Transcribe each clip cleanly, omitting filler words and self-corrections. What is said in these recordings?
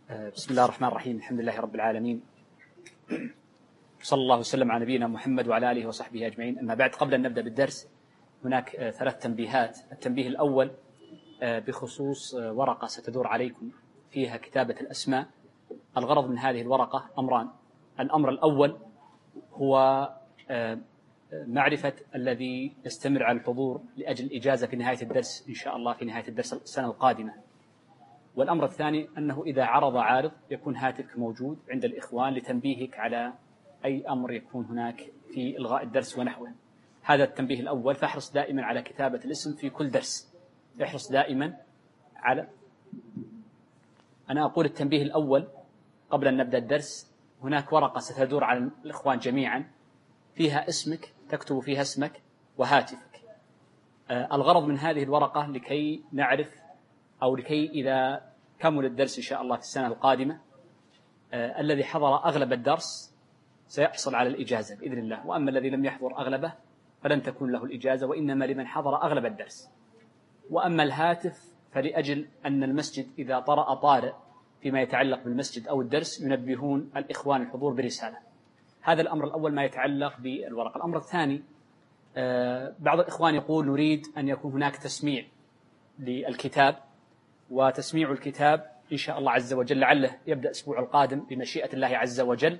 بسم الله الرحمن الرحيم. الحمد لله رب العالمين، صلى الله وسلم على نبينا محمد وعلى آله وصحبه أجمعين. أما بعد، قبل أن نبدأ بالدرس هناك 3 تنبيهات. التنبيه الأول بخصوص ورقة ستدور عليكم فيها كتابة الأسماء. الغرض من هذه الورقة أمران. الأمر الأول هو معرفة الذي يستمر على الحضور لأجل الإجازة في نهاية الدرس إن شاء الله، في نهاية الدرس السنة القادمة. والأمر الثاني أنه إذا عرض عارض يكون هاتفك موجود عند الإخوان لتنبيهك على أي أمر يكون هناك في إلغاء الدرس ونحوه. هذا التنبيه الأول. فاحرص دائما على كتابة الاسم في كل درس. احرص دائما على أنا أقول التنبيه الأول قبل أن نبدأ الدرس. هناك ورقة ستدور على الإخوان جميعا فيها اسمك، تكتب فيها اسمك وهاتفك. الغرض من هذه الورقة لكي نعرف أو لكي إذا كمل الدرس إن شاء الله في السنة القادمة الذي حضر أغلب الدرس سيحصل على الإجازة بإذن الله، وأما الذي لم يحضر أغلبه فلن تكون له الإجازة، وإنما لمن حضر أغلب الدرس. وأما الهاتف فلأجل أن المسجد إذا طرأ طارئ فيما يتعلق بالمسجد أو الدرس ينبهون الإخوان الحضور برسالة. هذا الأمر الأول ما يتعلق بالورقة. الأمر الثاني، بعض الإخوان يقول نريد أن يكون هناك تسميع للكتاب، وتسميع الكتاب إن شاء الله عز وجل لعله يبدأ الأسبوع القادم بمشيئة الله عز وجل.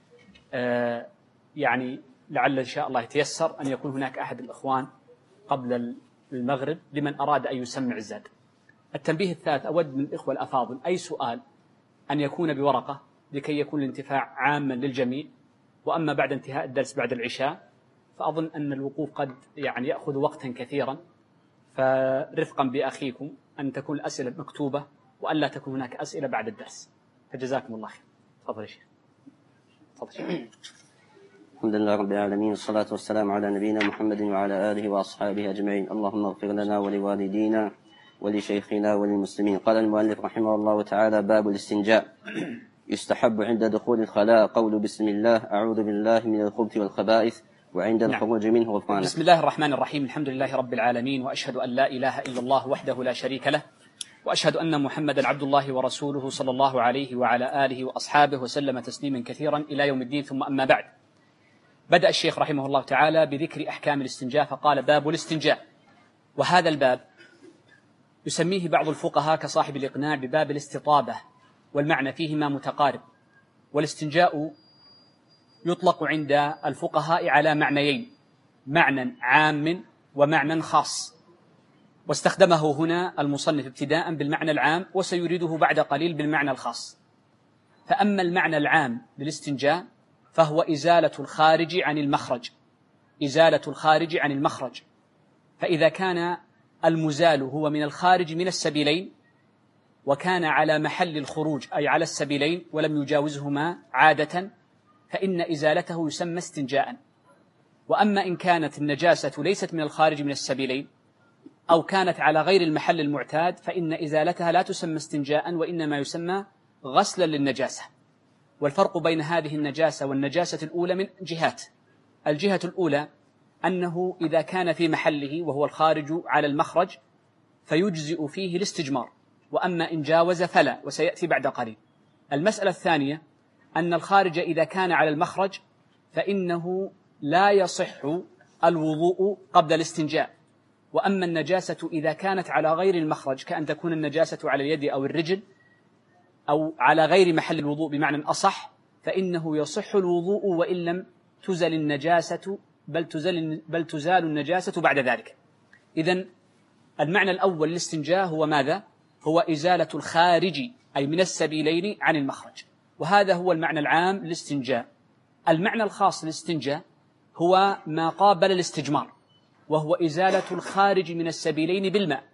يعني لعل إن شاء الله يتيسر أن يكون هناك أحد الإخوان قبل المغرب لمن أراد أن يسمع الزاد. التنبيه الثالث، أود من الإخوة الأفاضل أي سؤال أن يكون بورقة لكي يكون الانتفاع عاما للجميع. وأما بعد انتهاء الدرس بعد العشاء فأظن أن الوقوف قد يأخذ وقتا كثيرا، فرفقا بأخيكم أن تكون الأسئلة مكتوبة وألا تكون هناك أسئلة بعد الدرس. فجزاكم الله خير. تفضل يا شيخ. تفضل. الحمد لله رب العالمين، والصلاة والسلام على نبينا محمد وعلى آله وأصحابه أجمعين. اللهم اغفر لنا ولوالدينا ولشيخنا وللمسلمين. قال المؤلف رحمه الله تعالى: باب الاستنجاء. يستحب عند دخول الخلاء قول بسم الله أعوذ بالله من الخبث والخبائث، وعند الخروج منه غفرانه. بسم الله الرحمن الرحيم. الحمد لله رب العالمين، وأشهد أن لا إله إلا الله وحده لا شريك له، وأشهد أن محمدا عبد الله ورسوله صلى الله عليه وعلى آله وأصحابه وسلم تسليما كثيرا إلى يوم الدين. ثم أما بعد، بدأ الشيخ رحمه الله تعالى بذكر أحكام الاستنجاء فقال: باب الاستنجاء. وهذا الباب يسميه بعض الفقهاء كصاحب الإقناع بباب الاستطابة، والمعنى فيهما متقارب. والاستنجاء يطلق عند الفقهاء على معنيين: معنى عام ومعنى خاص. واستخدمه هنا المصنف ابتداء بالمعنى العام، وسيريده بعد قليل بالمعنى الخاص. فأما المعنى العام للاستنجاء فهو إزالة الخارج عن المخرج. إزالة الخارج عن المخرج. فإذا كان المزال هو من الخارج من السبيلين وكان على محل الخروج أي على السبيلين ولم يجاوزهما عادة فإن إزالته يسمى استنجاء. وأما إن كانت النجاسة ليست من الخارج من السبيلين أو كانت على غير المحل المعتاد فإن إزالتها لا تسمى استنجاء، وإنما يسمى غسلا للنجاسة. والفرق بين هذه النجاسة والنجاسة الأولى من جهات. الجهة الأولى أنه إذا كان في محله وهو الخارج على المخرج فيجزئ فيه الاستجمار، وأما إن جاوز فلا، وسيأتي بعد قليل. المسألة الثانية أن الخارج إذا كان على المخرج فإنه لا يصح الوضوء قبل الاستنجاء. وأما النجاسة إذا كانت على غير المخرج، كأن تكون النجاسة على اليد أو الرجل أو على غير محل الوضوء بمعنى أصح، فإنه يصح الوضوء وإن لم تزل النجاسة، بل تزال النجاسة بعد ذلك. إذن المعنى الأول للاستنجاء هو ماذا؟ هو إزالة الخارج أي من السبيلين عن المخرج، وهذا هو المعنى العام للاستنجاء. المعنى الخاص للاستنجاء هو ما قابل الاستجمار، وهو إزالة الخارج من السبيلين بالماء،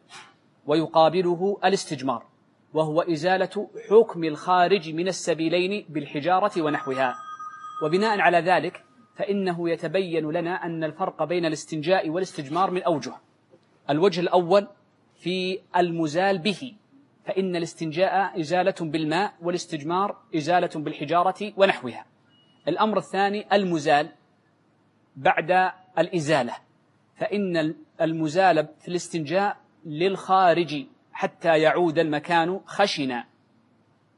ويقابله الاستجمار، وهو إزالة حكم الخارج من السبيلين بالحجارة ونحوها. وبناء على ذلك فإنه يتبين لنا أن الفرق بين الاستنجاء والاستجمار من أوجه. الوجه الأول في المزال به، فإن الاستنجاء إزالة بالماء والاستجمار إزالة بالحجارة ونحوها. الأمر الثاني المزال بعد الإزالة، فإن المزال في الاستنجاء للخارج حتى يعود المكان خشنا،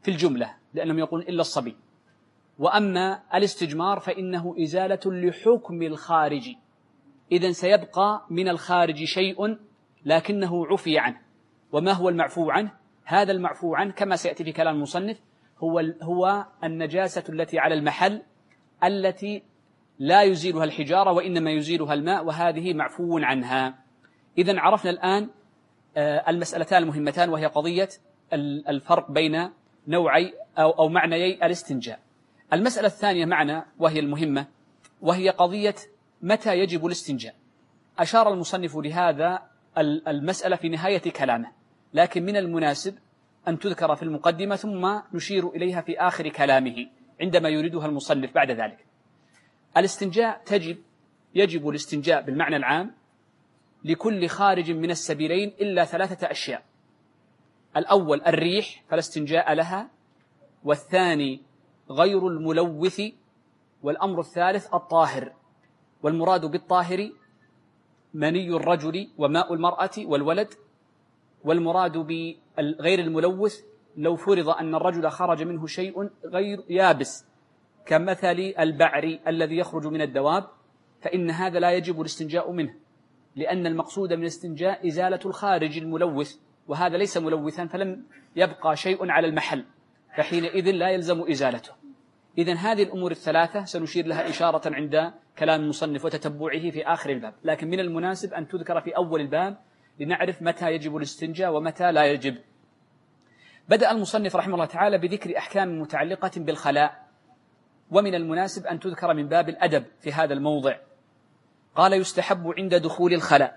في الجملة لأنهم يقولون إلا الصبي. وأما الاستجمار فإنه إزالة لحكم الخارج، إذن سيبقى من الخارج شيء لكنه عفي عنه. وما هو المعفو عنه؟ هذا المعفو عنه كما سيأتي في كلام المصنف هو النجاسة التي على المحل التي لا يزيلها الحجارة وإنما يزيلها الماء، وهذه معفو عنها. إذن عرفنا الآن المسألتان المهمتان، وهي قضية الفرق بين نوعي أو معنيي الاستنجاء. المسألة الثانية معنى وهي المهمة، وهي قضية متى يجب الاستنجاء. أشار المصنف لهذا المسألة في نهاية كلامه، لكن من المناسب أن تذكر في المقدمة ثم نشير إليها في آخر كلامه عندما يريدها المصنف بعد ذلك. الاستنجاء يجب الاستنجاء بالمعنى العام لكل خارج من السبيلين إلا 3 أشياء: الأول الريح فلا استنجاء لها، والثاني غير الملوث، والأمر الثالث الطاهر. والمراد بالطاهر مني الرجل وماء المرأة والولد. والمراد بغير الملوث لو فرض أن الرجل خرج منه شيء غير يابس كمثل البعر الذي يخرج من الدواب، فإن هذا لا يجب الاستنجاء منه، لأن المقصود من الاستنجاء إزالة الخارج الملوث، وهذا ليس ملوثا فلم يبقى شيء على المحل، فحينئذ لا يلزم إزالته. إذن هذه الأمور ال3 سنشير لها إشارة عند كلام المصنف وتتبعه في آخر الباب، لكن من المناسب أن تذكر في أول الباب لنعرف متى يجب الاستنجاء ومتى لا يجب. بدأ المصنف رحمه الله تعالى بذكر أحكام متعلقة بالخلاء، ومن المناسب أن تذكر من باب الأدب في هذا الموضع. قال: يستحب عند دخول الخلاء.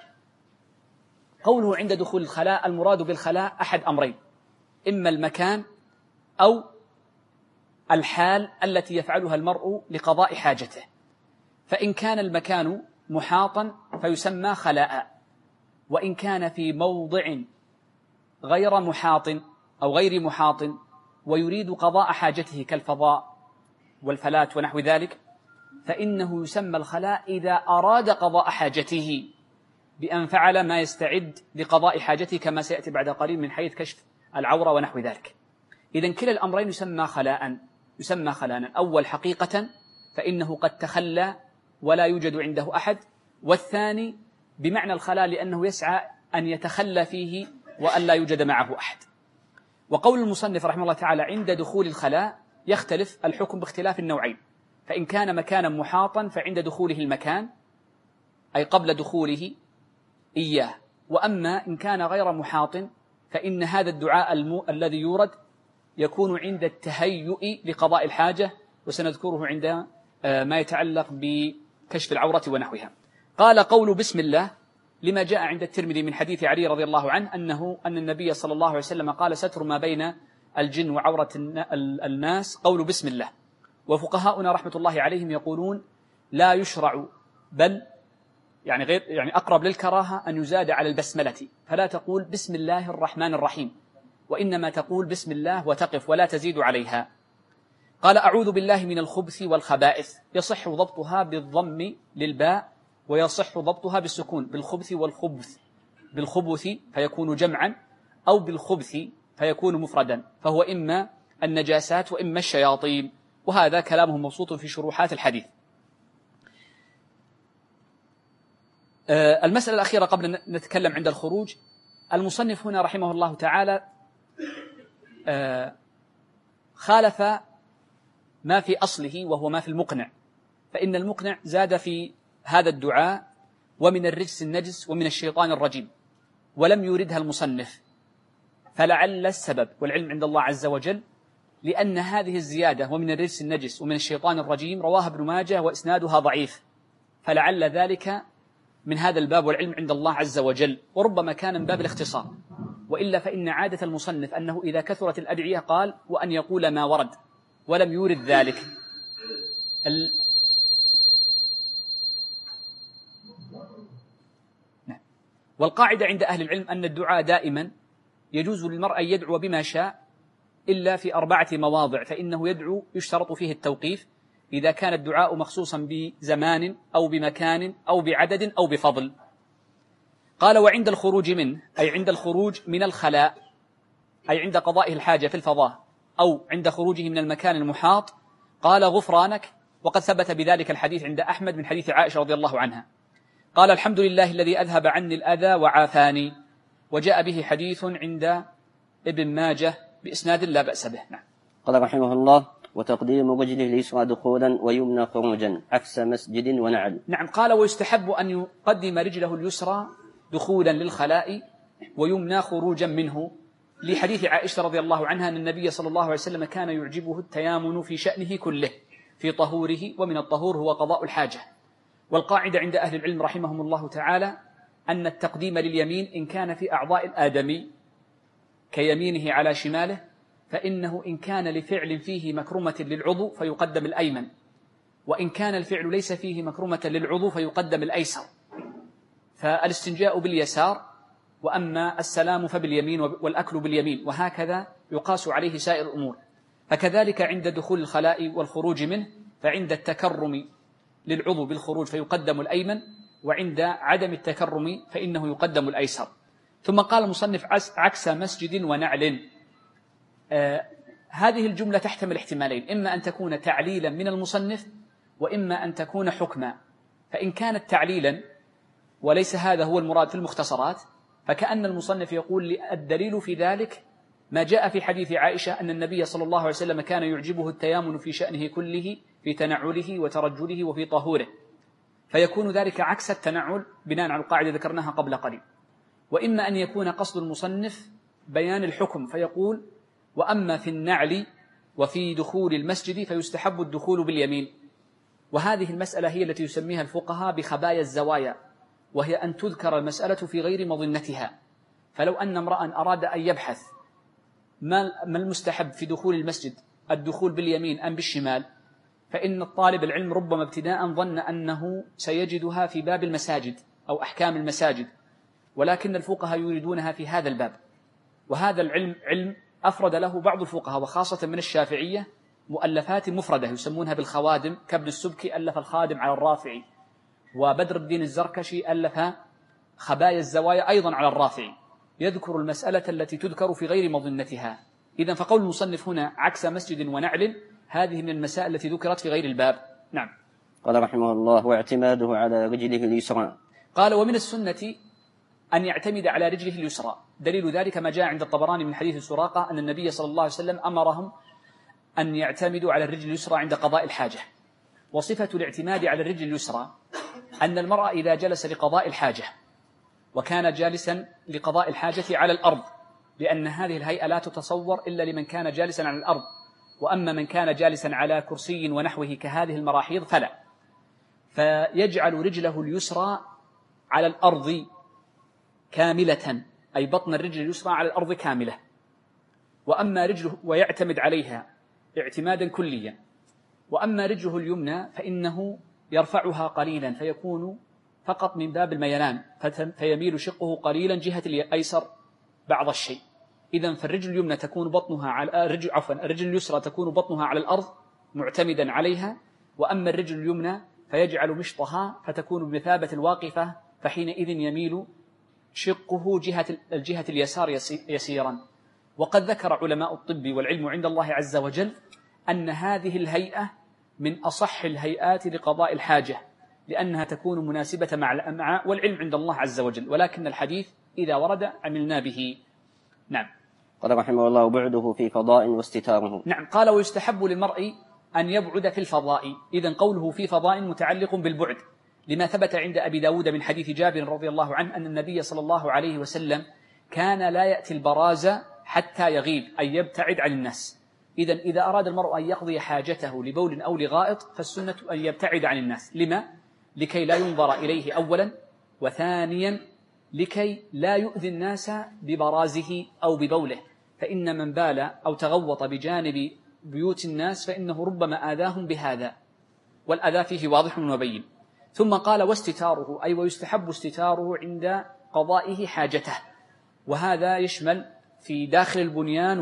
قوله عند دخول الخلاء المراد بالخلاء أحد أمرين: إما المكان أو الحال التي يفعلها المرء لقضاء حاجته. فإن كان المكان محاطا فيسمى خلاء، وإن كان في موضع غير محاط أو غير محاط ويريد قضاء حاجته كالفضاء والفلاة ونحو ذلك فإنه يسمى الخلاء إذا أراد قضاء حاجته بأن فعل ما يستعد لقضاء حاجته، كما سيأتي بعد قليل من حيث كشف العورة ونحو ذلك. إذن كلا الأمرين يسمى خلاء. أول حقيقة فإنه قد تخلى ولا يوجد عنده أحد، والثاني بمعنى الخلاء لأنه يسعى أن يتخلى فيه وأن لا يوجد معه أحد. وقول المصنف رحمه الله تعالى عند دخول الخلاء يختلف الحكم باختلاف النوعين. فإن كان مكانا محاطا فعند دخوله المكان أي قبل دخوله إياه، وأما إن كان غير محاط فإن هذا الدعاء الذي يورد يكون عند التهيؤ لقضاء الحاجة، وسنذكره عند ما يتعلق بكشف العورة ونحوها. قال: قول بسم الله لما جاء عند الترمذي من حديث علي رضي الله عنه أن النبي صلى الله عليه وسلم قال: ستر ما بين الجن وعورة الناس قول بسم الله. وفقهاؤنا رحمة الله عليهم يقولون لا يشرع، بل يعني أقرب للكراهة أن يزاد على البسملة، فلا تقول بسم الله الرحمن الرحيم، وإنما تقول بسم الله وتقف ولا تزيد عليها. قال: أعوذ بالله من الخبث والخبائث. يصح ضبطها بالضم للباء، ويصح ضبطها بالسكون بالخبث والخبث، بالخبث فيكون جمعا، أو بالخبث فيكون مفردا، فهو إما النجاسات وإما الشياطين، وهذا كلامه مبسوط في شروحات الحديث. المسألة الأخيرة قبل أن نتكلم عند الخروج، المصنف هنا رحمه الله تعالى خالف ما في أصله وهو ما في المقنع، فإن المقنع زاد في هذا الدعاء ومن الرجس النجس ومن الشيطان الرجيم، ولم يردها المصنف، فلعل السبب والعلم عند الله عز وجل لأن هذه الزيادة ومن الرجس النجس ومن الشيطان الرجيم رواها ابن ماجه وإسنادها ضعيف، فلعل ذلك من هذا الباب والعلم عند الله عز وجل، وربما كان من باب الاختصار، وإلا فإن عادة المصنف أنه إذا كثرت الأدعية قال وأن يقول ما ورد، ولم يورد ذلك. والقاعدة عند أهل العلم أن الدعاء دائما يجوز للمرء أن يدعو بما شاء إلا في 4 مواضع، فإنه يدعو يشترط فيه التوقيف إذا كان الدعاء مخصوصا بزمان أو بمكان أو بعدد أو بفضل. قال: وعند الخروج منه، أي عند الخروج من الخلاء، أي عند قضائه الحاجة في الفضاء أو عند خروجه من المكان المحاط قال غفرانك، وقد ثبت بذلك الحديث عند أحمد من حديث عائشة رضي الله عنها قال الحمد لله الذي أذهب عني الأذى وعافاني، وجاء به حديث عند ابن ماجه بإسناد لا بأس به. نعم. قال رحمه الله: وتقديم رجله اليسرى دخولا ويمنى خروجا عكس مسجد ونعل. نعم. قال ويستحب أن يقدم رجله اليسرى دخولا للخلاء ويمنى خروجا منه، لحديث عائشة رضي الله عنها أن النبي صلى الله عليه وسلم كان يعجبه التيامن في شأنه كله، في طهوره، ومن الطهور هو قضاء الحاجة. والقاعدة عند أهل العلم رحمهم الله تعالى أن التقديم لليمين إن كان في أعضاء الآدمي كيمينه على شماله، فإنه إن كان لفعل فيه مكرمة للعضو فيقدم الأيمن، وإن كان الفعل ليس فيه مكرمة للعضو فيقدم الأيسر. فالاستنجاء باليسار، وأما السلام فباليمين، والأكل باليمين، وهكذا يقاس عليه سائر الأمور. فكذلك عند دخول الخلاء والخروج منه، فعند التكرم للعضو بالخروج فيقدم الأيمن، وعند عدم التكرم فإنه يقدم الأيسر. ثم قال المصنف عكس مسجد ونعل. هذه الجملة تحتمل احتمالين: إما أن تكون تعليلا من المصنف، وإما أن تكون حكما. فإن كانت تعليلا وليس هذا هو المراد في المختصرات، فكأن المصنف يقول الدليل في ذلك ما جاء في حديث عائشة أن النبي صلى الله عليه وسلم كان يعجبه التيامن في شأنه كله، في تنعله وترجله وفي طهوره، فيكون ذلك عكس التنعل بناء على القاعدة ذكرناها قبل قليل. وإما أن يكون قصد المصنف بيان الحكم، فيقول وأما في النعل وفي دخول المسجد فيستحب الدخول باليمين. وهذه المسألة هي التي يسميها الفقهاء بخبايا الزوايا، وهي أن تذكر المسألة في غير مظنتها. فلو أن امرأ أراد أن يبحث ما المستحب في دخول المسجد، الدخول باليمين أم بالشمال، فإن الطالب العلم ربما ابتداء ظن أنه سيجدها في باب المساجد أو أحكام المساجد، ولكن الفقهاء يريدونها في هذا الباب. وهذا العلم علم أفرد له بعض الفقهاء وخاصة من الشافعية مؤلفات مفردة يسمونها بالخوادم، كابن السبكي ألف الخادم على الرافعي، وبدر الدين الزركشي ألف خبايا الزوايا أيضا على الرافعي، يذكر المسألة التي تذكر في غير مظنتها. إذن فقول المصنف هنا عكس مسجد ونعل هذه من المسائل التي ذكرت في غير الباب. نعم. قال رحمه الله: واعتماده على رجله اليسرى. قال ومن السنة أن يعتمد على رجله اليسرى. دليل ذلك ما جاء عند الطبراني من حديث سراقة أن النبي صلى الله عليه وسلم أمرهم أن يعتمدوا على الرجل اليسرى عند قضاء الحاجة. وصفة الاعتماد على الرجل اليسرى أن المرء إذا جلس لقضاء الحاجة وكان جالسا لقضاء الحاجة على الأرض، لأن هذه الهيئة لا تتصور إلا لمن كان جالسا على الأرض، وأما من كان جالسا على كرسي ونحوه كهذه المراحيض فلا، فيجعل رجله اليسرى على الأرض كاملة، أي بطن الرجل اليسرى على الأرض كاملة، وأما رجله ويعتمد عليها اعتمادا كليا. وأما رجله اليمنى فإنه يرفعها قليلا فيكون فقط من باب الميلان، فيميل شقه قليلا جهة الأيسر بعض الشيء. إذن فالرجل اليمنى تكون بطنها على الرجل اليسرى تكون بطنها على الأرض معتمدا عليها، وأما الرجل اليمنى فيجعل مشطها فتكون بمثابة الواقفة، فحينئذ يميل شقه الجهة اليسار يسيرا. وقد ذكر علماء الطب والعلم عند الله عز وجل أن هذه الهيئة من أصح الهيئات لقضاء الحاجة، لأنها تكون مناسبة مع الأمعاء، والعلم عند الله عز وجل، ولكن الحديث إذا ورد عملنا به. نعم. قال رحمه الله: بعده في فضاء واستتاره. نعم. قال ويستحب للمرء أن يبعد في الفضاء. إذن قوله في فضاء متعلق بالبعد، لما ثبت عند أبي داود من حديث جابر رضي الله عنه أن النبي صلى الله عليه وسلم كان لا يأتي البراز حتى يغيب، أي يبتعد عن الناس. إذن إذا أراد المرء أن يقضي حاجته لبول أو لغائط فالسنة أن يبتعد عن الناس. لما؟ لكي لا ينظر إليه أولا، وثانيا لكي لا يؤذي الناس ببرازه أو ببوله، فإن من بال أو تغوط بجانب بيوت الناس فإنه ربما آذاهم بهذا، والأذى فيه واضح وبين. ثم قال واستتاره، أي ويستحب استتاره عند قضائه حاجته، وهذا يشمل في داخل البنيان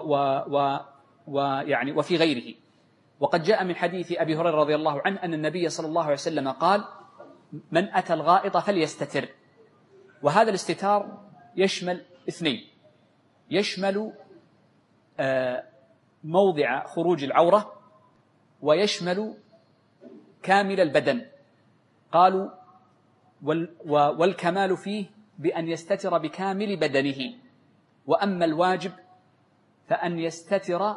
ويعني وفي غيره. وقد جاء من حديث أبي هريرة رضي الله عنه أن النبي صلى الله عليه وسلم قال: من أتى الغائط فليستتر. وهذا الاستتار يشمل اثنين: يشمل موضع خروج العورة ويشمل كامل البدن. قالوا والكمال فيه بأن يستتر بكامل بدنه، وأما الواجب فأن يستتر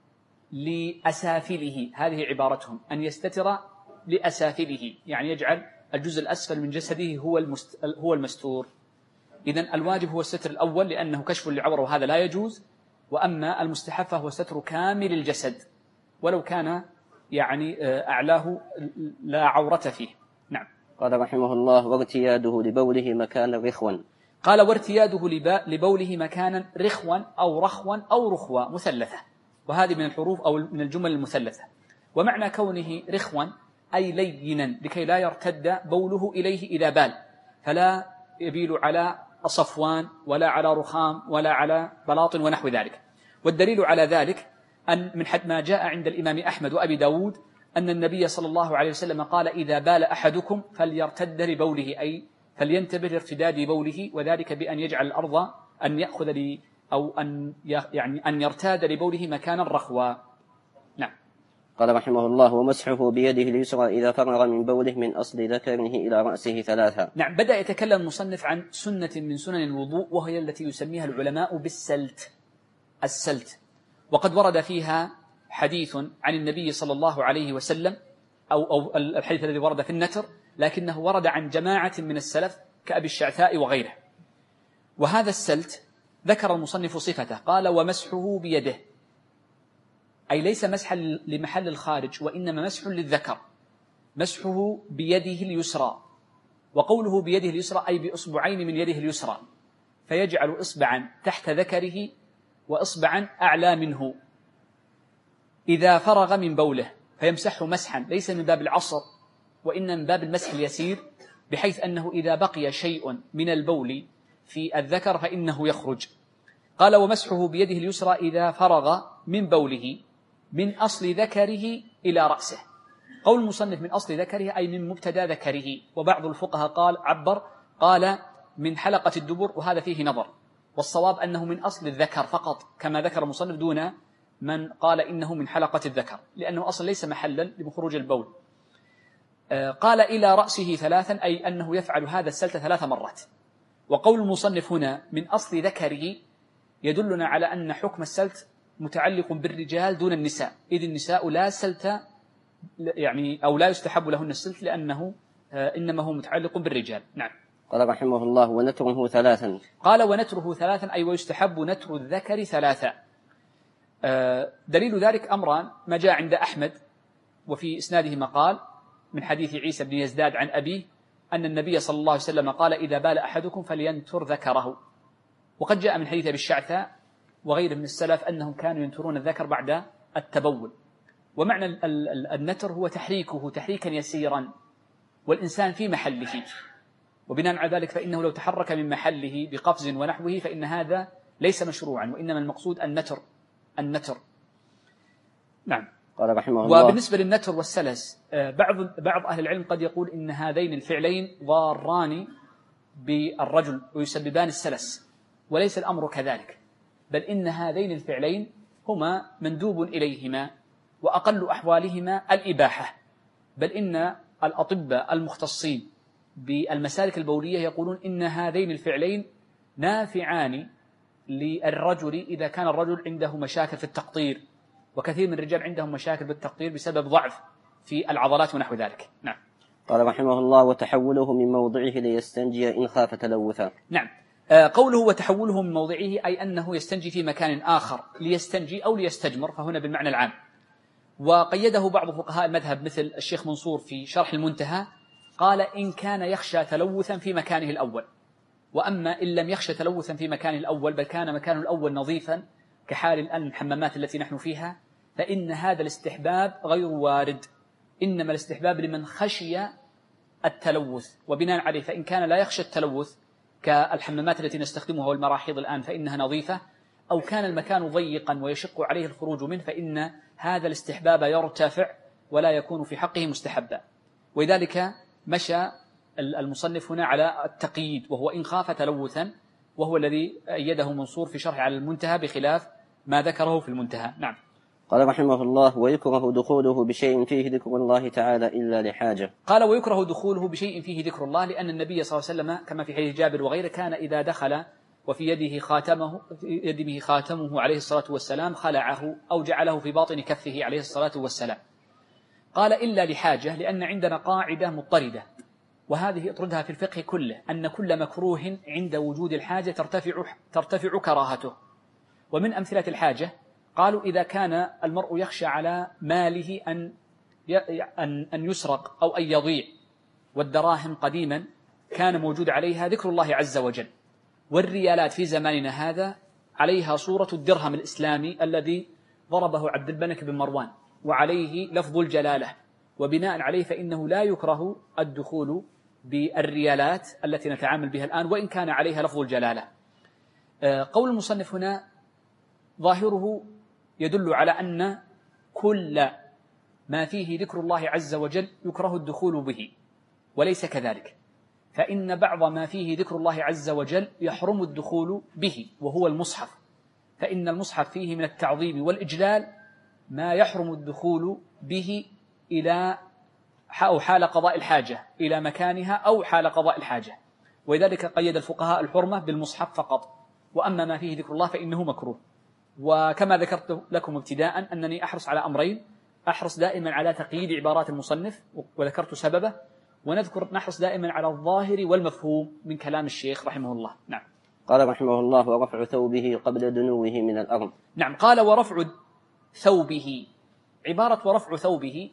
لأسافله. هذه عبارتهم، أن يستتر لأسافله، يعني يجعل الجزء الأسفل من جسده هو المستور. إذن الواجب هو الستر الأول لأنه كشف للعورة وهذا لا يجوز، وأما المستحب فهو ستر كامل الجسد ولو كان يعني أعلاه لا عورة فيه. نعم. قال رحمه الله: وارتياده لبوله مكان رخوا. قال: وارتياده لبوله مكانا رخوا أو رخوا أو رخوا مثلثة، وهذه من الحروف أو من الجمل المثلثة. ومعنى كونه رخوا أي لينا لكي لا يرتد بوله إليه إذا بال، فلا يبيل على صفوان ولا على رخام ولا على بلاط ونحو ذلك. والدليل على ذلك أن من حد ما جاء عند الإمام أحمد وأبي داود أن النبي صلى الله عليه وسلم قال: إذا بال أحدكم فليرتد لبوله، أي فلينتبه لارتداد بوله، وذلك بأن يجعل الأرض أن يأخذ أو أن يرتاد لبوله مكانا رخوا. نعم. قال رحمه الله: ومسحه بيده اليسرى إذا فرغ من بوله من أصل ذكره إلى رأسه 3. نعم. بدأ يتكلم المصنف عن سنة من سنن الوضوء، وهي التي يسميها العلماء بالسلت. السلت، وقد ورد فيها حديث عن النبي صلى الله عليه وسلم، أو الحديث الذي ورد في النتر، لكنه ورد عن جماعة من السلف كأبي الشعثاء وغيره. وهذا السلت ذكر المصنف صفته، قال: ومسحه بيده، أي ليس مسحا لمحل الخارج، وإنما مسح للذكر، مسحه بيده اليسرى. وقوله بيده اليسرى أي بأصبعين من يده اليسرى، فيجعل إصبعا تحت ذكره وإصبعا أعلى منه إذا فرغ من بوله، فيمسحه مسحا ليس من باب العصر وإنما من باب المسح اليسير، بحيث أنه إذا بقي شيء من البول في الذكر فإنه يخرج. قال: ومسحه بيده اليسرى إذا فرغ من بوله من أصل ذكره إلى رأسه. قول المصنف من أصل ذكره أي من مبتدا ذكره، وبعض الفقهاء قال من حلقة الدبر، وهذا فيه نظر، والصواب أنه من أصل الذكر فقط كما ذكر المصنف، دون من قال إنه من حلقة الذكر، لأنه أصلا ليس محلا لخروج البول. قال: إلى رأسه 3، أي أنه يفعل هذا السلت 3 مرات. وقول المصنف هنا من أصل ذكره يدلنا على أن حكم السلت متعلق بالرجال دون النساء، إذ النساء لا سلت يعني أو لا يستحب لهن السلت، لأنه إنما هو متعلق بالرجال. نعم. قال رحمه الله: ونتره 3. قال: ونتره 3، أي ويستحب نتر الذكر 3. دليل ذلك أمران: ما جاء عند أحمد وفي إسناده مقال من حديث عيسى بن يزداد عن أبيه أن النبي صلى الله عليه وسلم قال: إذا بال أحدكم فلينتر ذكره. وقد جاء من حديث أبي الشعثاء وغيره من السلف أنهم كانوا ينترون الذكر بعد التبول. ومعنى النتر هو تحريكه تحريكا يسيرا والإنسان في محله، وبناء على ذلك فإنه لو تحرك من محله بقفز ونحوه فإن هذا ليس مشروعا، وإنما المقصود النتر. نعم. قال رحمه الله: وبالنسبة للنتر والسلس، بعض أهل العلم قد يقول إن هذين الفعلين ضاران بالرجل ويسببان السلس، وليس الأمر كذلك، بل إن هذين الفعلين هما مندوب إليهما، وأقل أحوالهما الإباحة، بل إن الأطباء المختصين بالمسالك البولية يقولون إن هذين الفعلين نافعان للرجل إذا كان الرجل عنده مشاكل في التقطير، وكثير من الرجال عندهم مشاكل بالتقطير بسبب ضعف في العضلات ونحو ذلك. نعم. قال رحمه الله: وتحوله من موضعه ليستنجي إن خاف تلوثا. نعم. قوله وتحوله من موضعه أي أنه يستنجي في مكان آخر، ليستنجي أو ليستجمر، فهنا بالمعنى العام. وقيده بعض فقهاء المذهب مثل الشيخ منصور في شرح المنتهى، قال: إن كان يخشى تلوثا في مكانه الأول. وأما إن لم يخشى تلوثا في مكانه الأول بل كان مكانه الأول نظيفا كحال الآن الحمامات التي نحن فيها، فإن هذا الاستحباب غير وارد، إنما الاستحباب لمن خشي التلوث. وبناء عليه فإن كان لا يخشى التلوث كالحمامات التي نستخدمها والمراحيض الآن فإنها نظيفة، أو كان المكان ضيقا ويشق عليه الخروج منه، فإن هذا الاستحباب يرتفع ولا يكون في حقه مستحبا. ولذلك مشى المصنف هنا على التقييد، وهو إن خاف تلوثا، وهو الذي أيده منصور في شرح على المنتهى بخلاف ما ذكره في المنتهى. نعم. قال رحمه الله: ويكره دخوله بشيء فيه ذكر الله تعالى إلا لحاجة. قال: ويكره دخوله بشيء فيه ذكر الله، لأن النبي صلى الله عليه وسلم كما في حديث جابر وغيره كان إذا دخل وفي يده خاتمه عليه الصلاة والسلام خلعه أو جعله في باطن كفه عليه الصلاة والسلام. قال: إلا لحاجة، لأن عندنا قاعدة مضطردة، وهذه اطردها في الفقه كله، أن كل مكروه عند وجود الحاجة ترتفع كراهته. ومن أمثلة الحاجة قالوا: إذا كان المرء يخشى على ماله أن يسرق أو أن يضيع، والدراهم قديما كان موجود عليها ذكر الله عز وجل، والريالات في زماننا هذا عليها صورة الدرهم الإسلامي الذي ضربه عبد الملك بن مروان، وعليه لفظ الجلالة، وبناء عليه فإنه لا يكره الدخول بالريالات التي نتعامل بها الآن وإن كان عليها لفظ الجلالة. قول المصنف هنا ظاهره يدل على أن كل ما فيه ذكر الله عز وجل يكره الدخول به، وليس كذلك، فإن بعض ما فيه ذكر الله عز وجل يحرم الدخول به، وهو المصحف، فإن المصحف فيه من التعظيم والإجلال ما يحرم الدخول به إلى أو حال قضاء الحاجة إلى مكانها أو حال قضاء الحاجة، ولذلك قيد الفقهاء الحرمة بالمصحف فقط، وأما ما فيه ذكر الله فإنه مكروه. وكما ذكرت لكم ابتداء أنني أحرص على أمرين: أحرص دائما على تقييد عبارات المصنف وذكرت سببه، نحرص دائما على الظاهر والمفهوم من كلام الشيخ رحمه الله. نعم. قال رحمه الله: ورفع ثوبه قبل دنوه من الأرض. نعم. قال: ورفع ثوبه. عبارة ورفع ثوبه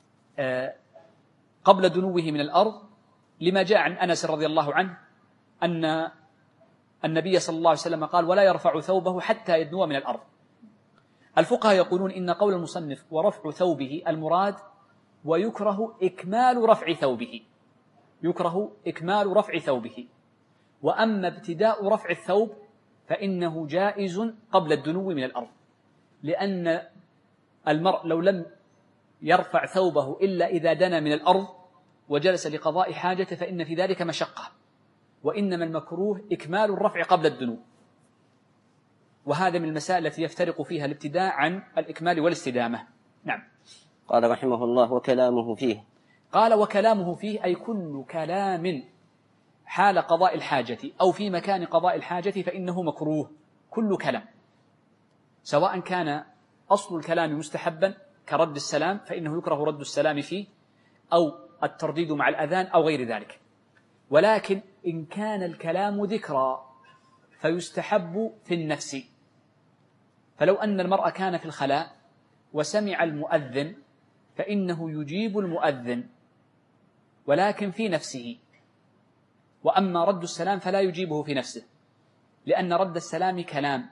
قبل دنوه من الأرض لما جاء عن أنس رضي الله عنه أن النبي صلى الله عليه وسلم قال: ولا يرفع ثوبه حتى يدنو من الأرض. الفقهاء يقولون إن قول المصنف ورفع ثوبه المراد ويكره إكمال رفع ثوبه، يكره إكمال رفع ثوبه، وأما ابتداء رفع الثوب فإنه جائز قبل الدنو من الأرض، لأن المرء لو لم يرفع ثوبه إلا إذا دنا من الأرض وجلس لقضاء حاجته فإن في ذلك مشقة، وإنما المكروه إكمال الرفع قبل الدنو، وهذا من المسائل التي يفترق فيها الابتداء عن الإكمال والاستدامة. نعم. قال رحمه الله: وكلامه فيه. قال: وكلامه فيه أي كل كلام حال قضاء الحاجة أو في مكان قضاء الحاجة فإنه مكروه، كل كلام، سواء كان أصل الكلام مستحبا كرد السلام فإنه يكره رد السلام فيه، أو الترديد مع الأذان أو غير ذلك. ولكن إن كان الكلام ذكرى فيستحب في النفس، فلو أن المرء كان في الخلاء وسمع المؤذن فإنه يجيب المؤذن ولكن في نفسه، وأما رد السلام فلا يجيبه في نفسه، لأن رد السلام كلام،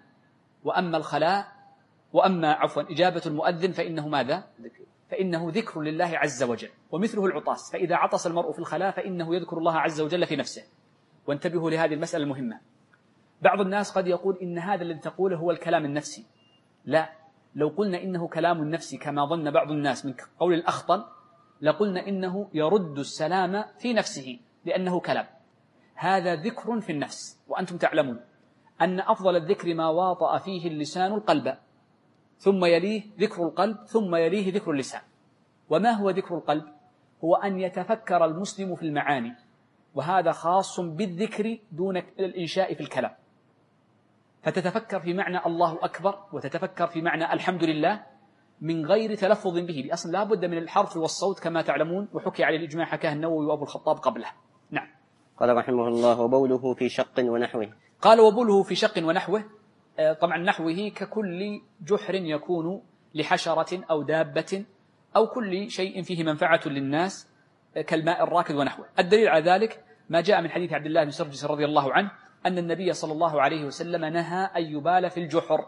وأما إجابة المؤذن فإنه ماذا؟ فإنه ذكر لله عز وجل، ومثله العطاس، فإذا عطس المرء في الخلاء فإنه يذكر الله عز وجل في نفسه. وانتبهوا لهذه المسألة المهمة. بعض الناس قد يقول إن هذا الذي تقوله هو الكلام النفسي. لا، لو قلنا إنه كلام النفسي كما ظن بعض الناس من قول الأخطل لقلنا إنه يرد السلام في نفسه لأنه كلام. هذا ذكر في النفس، وأنتم تعلمون أن أفضل الذكر ما واطأ فيه اللسان القلب، ثم يليه ذكر القلب، ثم يليه ذكر اللسان. وما هو ذكر القلب؟ هو أن يتفكر المسلم في المعاني، وهذا خاص بالذكر دون الإنشاء في الكلام، فتتفكر في معنى الله أكبر وتتفكر في معنى الحمد لله من غير تلفظ به، بأصل لا بد من الحرف والصوت كما تعلمون، وحكي على الإجماع حكاه النووي وأبو الخطاب قبله. نعم. قال رحمه الله: وبوله في شق ونحوه. قال: وبوله في شق ونحوه. طبعا نحوه ككل جحر يكون لحشرة أو دابة أو كل شيء فيه منفعة للناس كالماء الراكد ونحوه. الدليل على ذلك ما جاء من حديث عبد الله بن سرجس رضي الله عنه أن النبي صلى الله عليه وسلم نهى أن يبال في الجحر،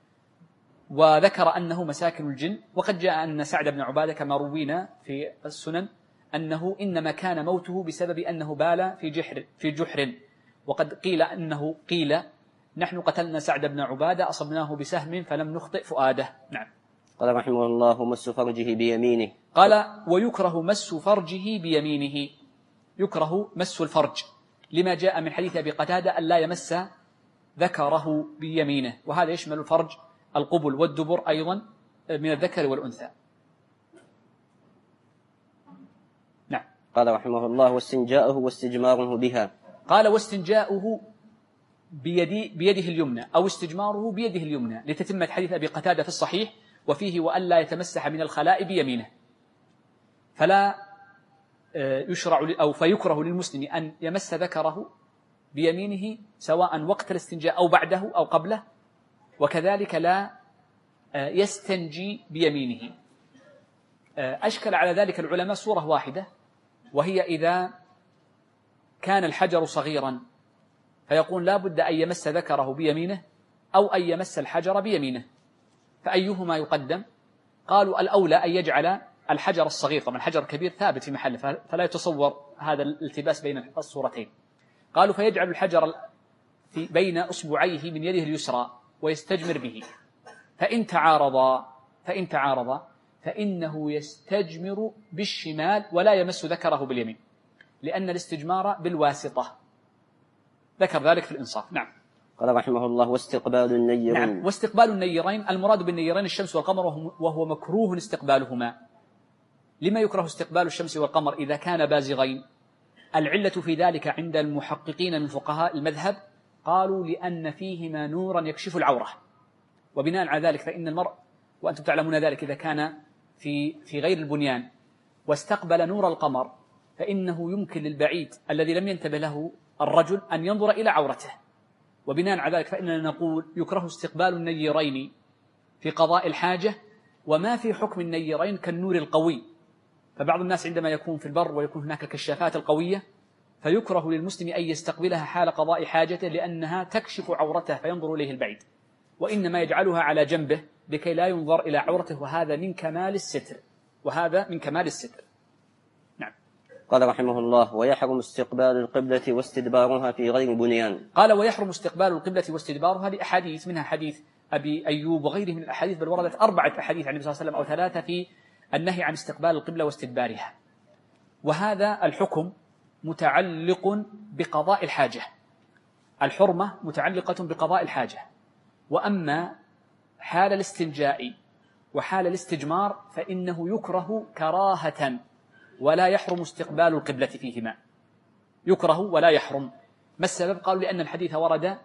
وذكر أنه مساكن الجن. وقد جاء أن سعد بن عبادة كما روينا في السنن أنه إنما كان موته بسبب أنه بال في جحر، وقد قيل نحن قتلنا سعد بن عبادة أصبناه بسهم فلم نخطئ فؤاده. نعم. قال رحمه الله: مس فرجه بيمينه. قال: ويكره مس فرجه بيمينه، يكره مس الفرج لما جاء من حديث أبي قتادة أن لا يمس ذكره بيمينه، وهذا يشمل الفرج القبل والدبر أيضا من الذكر والأنثى. نعم. قال رحمه الله: واستنجاؤه واستجماره بها. قال: واستنجاؤه بيده اليمنى أو استجماره بيده اليمنى، لتتمة حديث أبي قتادة في الصحيح: وفيه وألا يتمسح من الخلاء بيمينه. فلا يشرع أو فيكره للمسلم أن يمس ذكره بيمينه سواء وقت الاستنجاء أو بعده أو قبله، وكذلك لا يستنجي بيمينه. أشكل على ذلك العلماء صورة واحدة، وهي إذا كان الحجر صغيرا فيقول لا بد أن يمس ذكره بيمينه أو أن يمس الحجر بيمينه، فأيهما يقدم؟ قالوا الأولى أن يجعل الحجر الصغير، طبعا الحجر الكبير ثابت في محله فلا يتصور هذا الالتباس بين الصورتين. قالوا فيجعل الحجر بين أصبعيه من يده اليسرى ويستجمر به، فإن تعارضا فإنه يستجمر بالشمال ولا يمس ذكره باليمين، لأن الاستجمار بالواسطة. ذكر ذلك في الإنصاف. نعم. قال رحمه الله: واستقبال النيرين. نعم. واستقبال النيرين، المراد بالنيرين الشمس والقمر، وهو مكروه استقبالهما. لما يكره استقبال الشمس والقمر إذا كان بازغين؟ العلة في ذلك عند المحققين من فقهاء المذهب قالوا لأن فيهما نورا يكشف العورة، وبناء على ذلك فإن المرء، وأنتم تعلمون ذلك، إذا كان في غير البنيان واستقبل نور القمر فإنه يمكن للبعيد الذي لم ينتبه له الرجل أن ينظر إلى عورته، وبناء على ذلك فإننا نقول يكره استقبال النيرين في قضاء الحاجة، وما في حكم النيرين كالنور القوي. فبعض الناس عندما يكون في البر ويكون هناك الكشافات القوية فيكره للمسلم أن يستقبلها حال قضاء حاجته، لأنها تكشف عورته فينظر إليه البعيد، وإنما يجعلها على جنبه لكي لا ينظر إلى عورته، وهذا من كمال الستر. نعم. قال رحمه الله: ويحرم استقبال القبلة واستدبارها في غير بنيان. قال: ويحرم استقبال القبلة واستدبارها لأحاديث، منها حديث أبي أيوب وغيره من الأحاديث، بل وردت 4 أحاديث عن النبي صلى الله عليه وسلم أو 3 في النهي عن استقبال القبلة واستدبارها. وهذا الحكم متعلق بقضاء الحاجة، الحرمة متعلقة بقضاء الحاجة. وأما حال الاستنجاء وحال الاستجمار فإنه يكره كراهة، ولا يحرم استقبال القبلة فيهما، يكره ولا يحرم. ما السبب؟ قالوا لأن الحديث ورد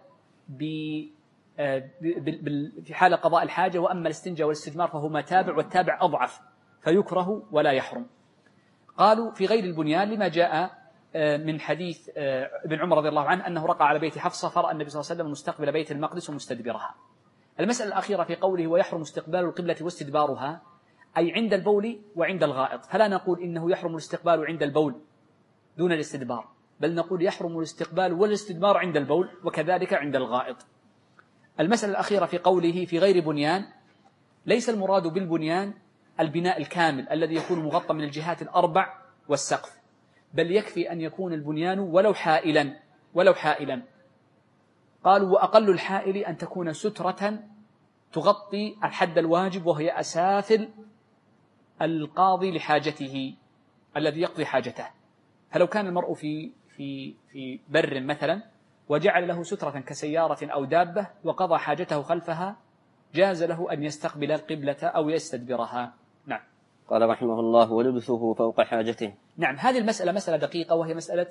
في حال قضاء الحاجة، وأما الاستنجاء والاستجمار فهما تابع، والتابع أضعف، فيكره ولا يحرم. قالوا في غير البنيان لما جاء من حديث ابن عمر رضي الله عنه أنه رقى على بيت حفصة فرأى النبي صلى الله عليه وسلم مستقبل بيت المقدس ومستدبرها. المسألة الأخيرة في قوله ويحرم استقبال القبلة واستدبارها، أي عند البول وعند الغائط، فلا نقول إنه يحرم الاستقبال عند البول دون الاستدبار، بل نقول يحرم الاستقبال والاستدبار عند البول وكذلك عند الغائط. المسألة الأخيرة في قوله في غير بنيان، ليس المراد بالبنيان البناء الكامل الذي يكون مغطى من الجهات ال4 والسقف، بل يكفي أن يكون البنيان ولو حائلا. قالوا وأقل الحائل أن تكون سترة تغطي الحد الواجب، وهي أسافل القاضي لحاجته الذي يقضي حاجته. فلو كان المرء في بر مثلا وجعل له سترة كسيارة أو دابة وقضى حاجته خلفها، جاز له أن يستقبل القبلة أو يستدبرها. نعم. قال رحمه الله: ولبثه فوق حاجته. نعم. هذه المسألة مسألة دقيقة، وهي مسألة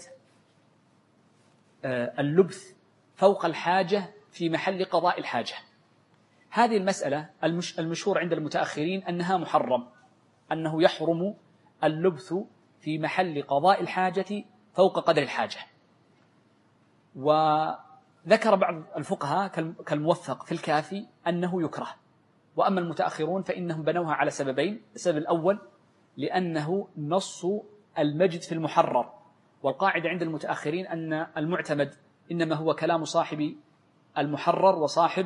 اللبث فوق الحاجة في محل قضاء الحاجة. هذه المسألة المشهور عند المتأخرين أنها محرم، أنه يحرم اللبث في محل قضاء الحاجة فوق قدر الحاجة. وذكر بعض الفقهاء كالموفق في الكافي أنه يكره، وأما المتأخرون فإنهم بنوها على سببين. السبب الأول لأنه نص المجد في المحرر، والقاعدة عند المتأخرين أن المعتمد إنما هو كلام صاحب المحرر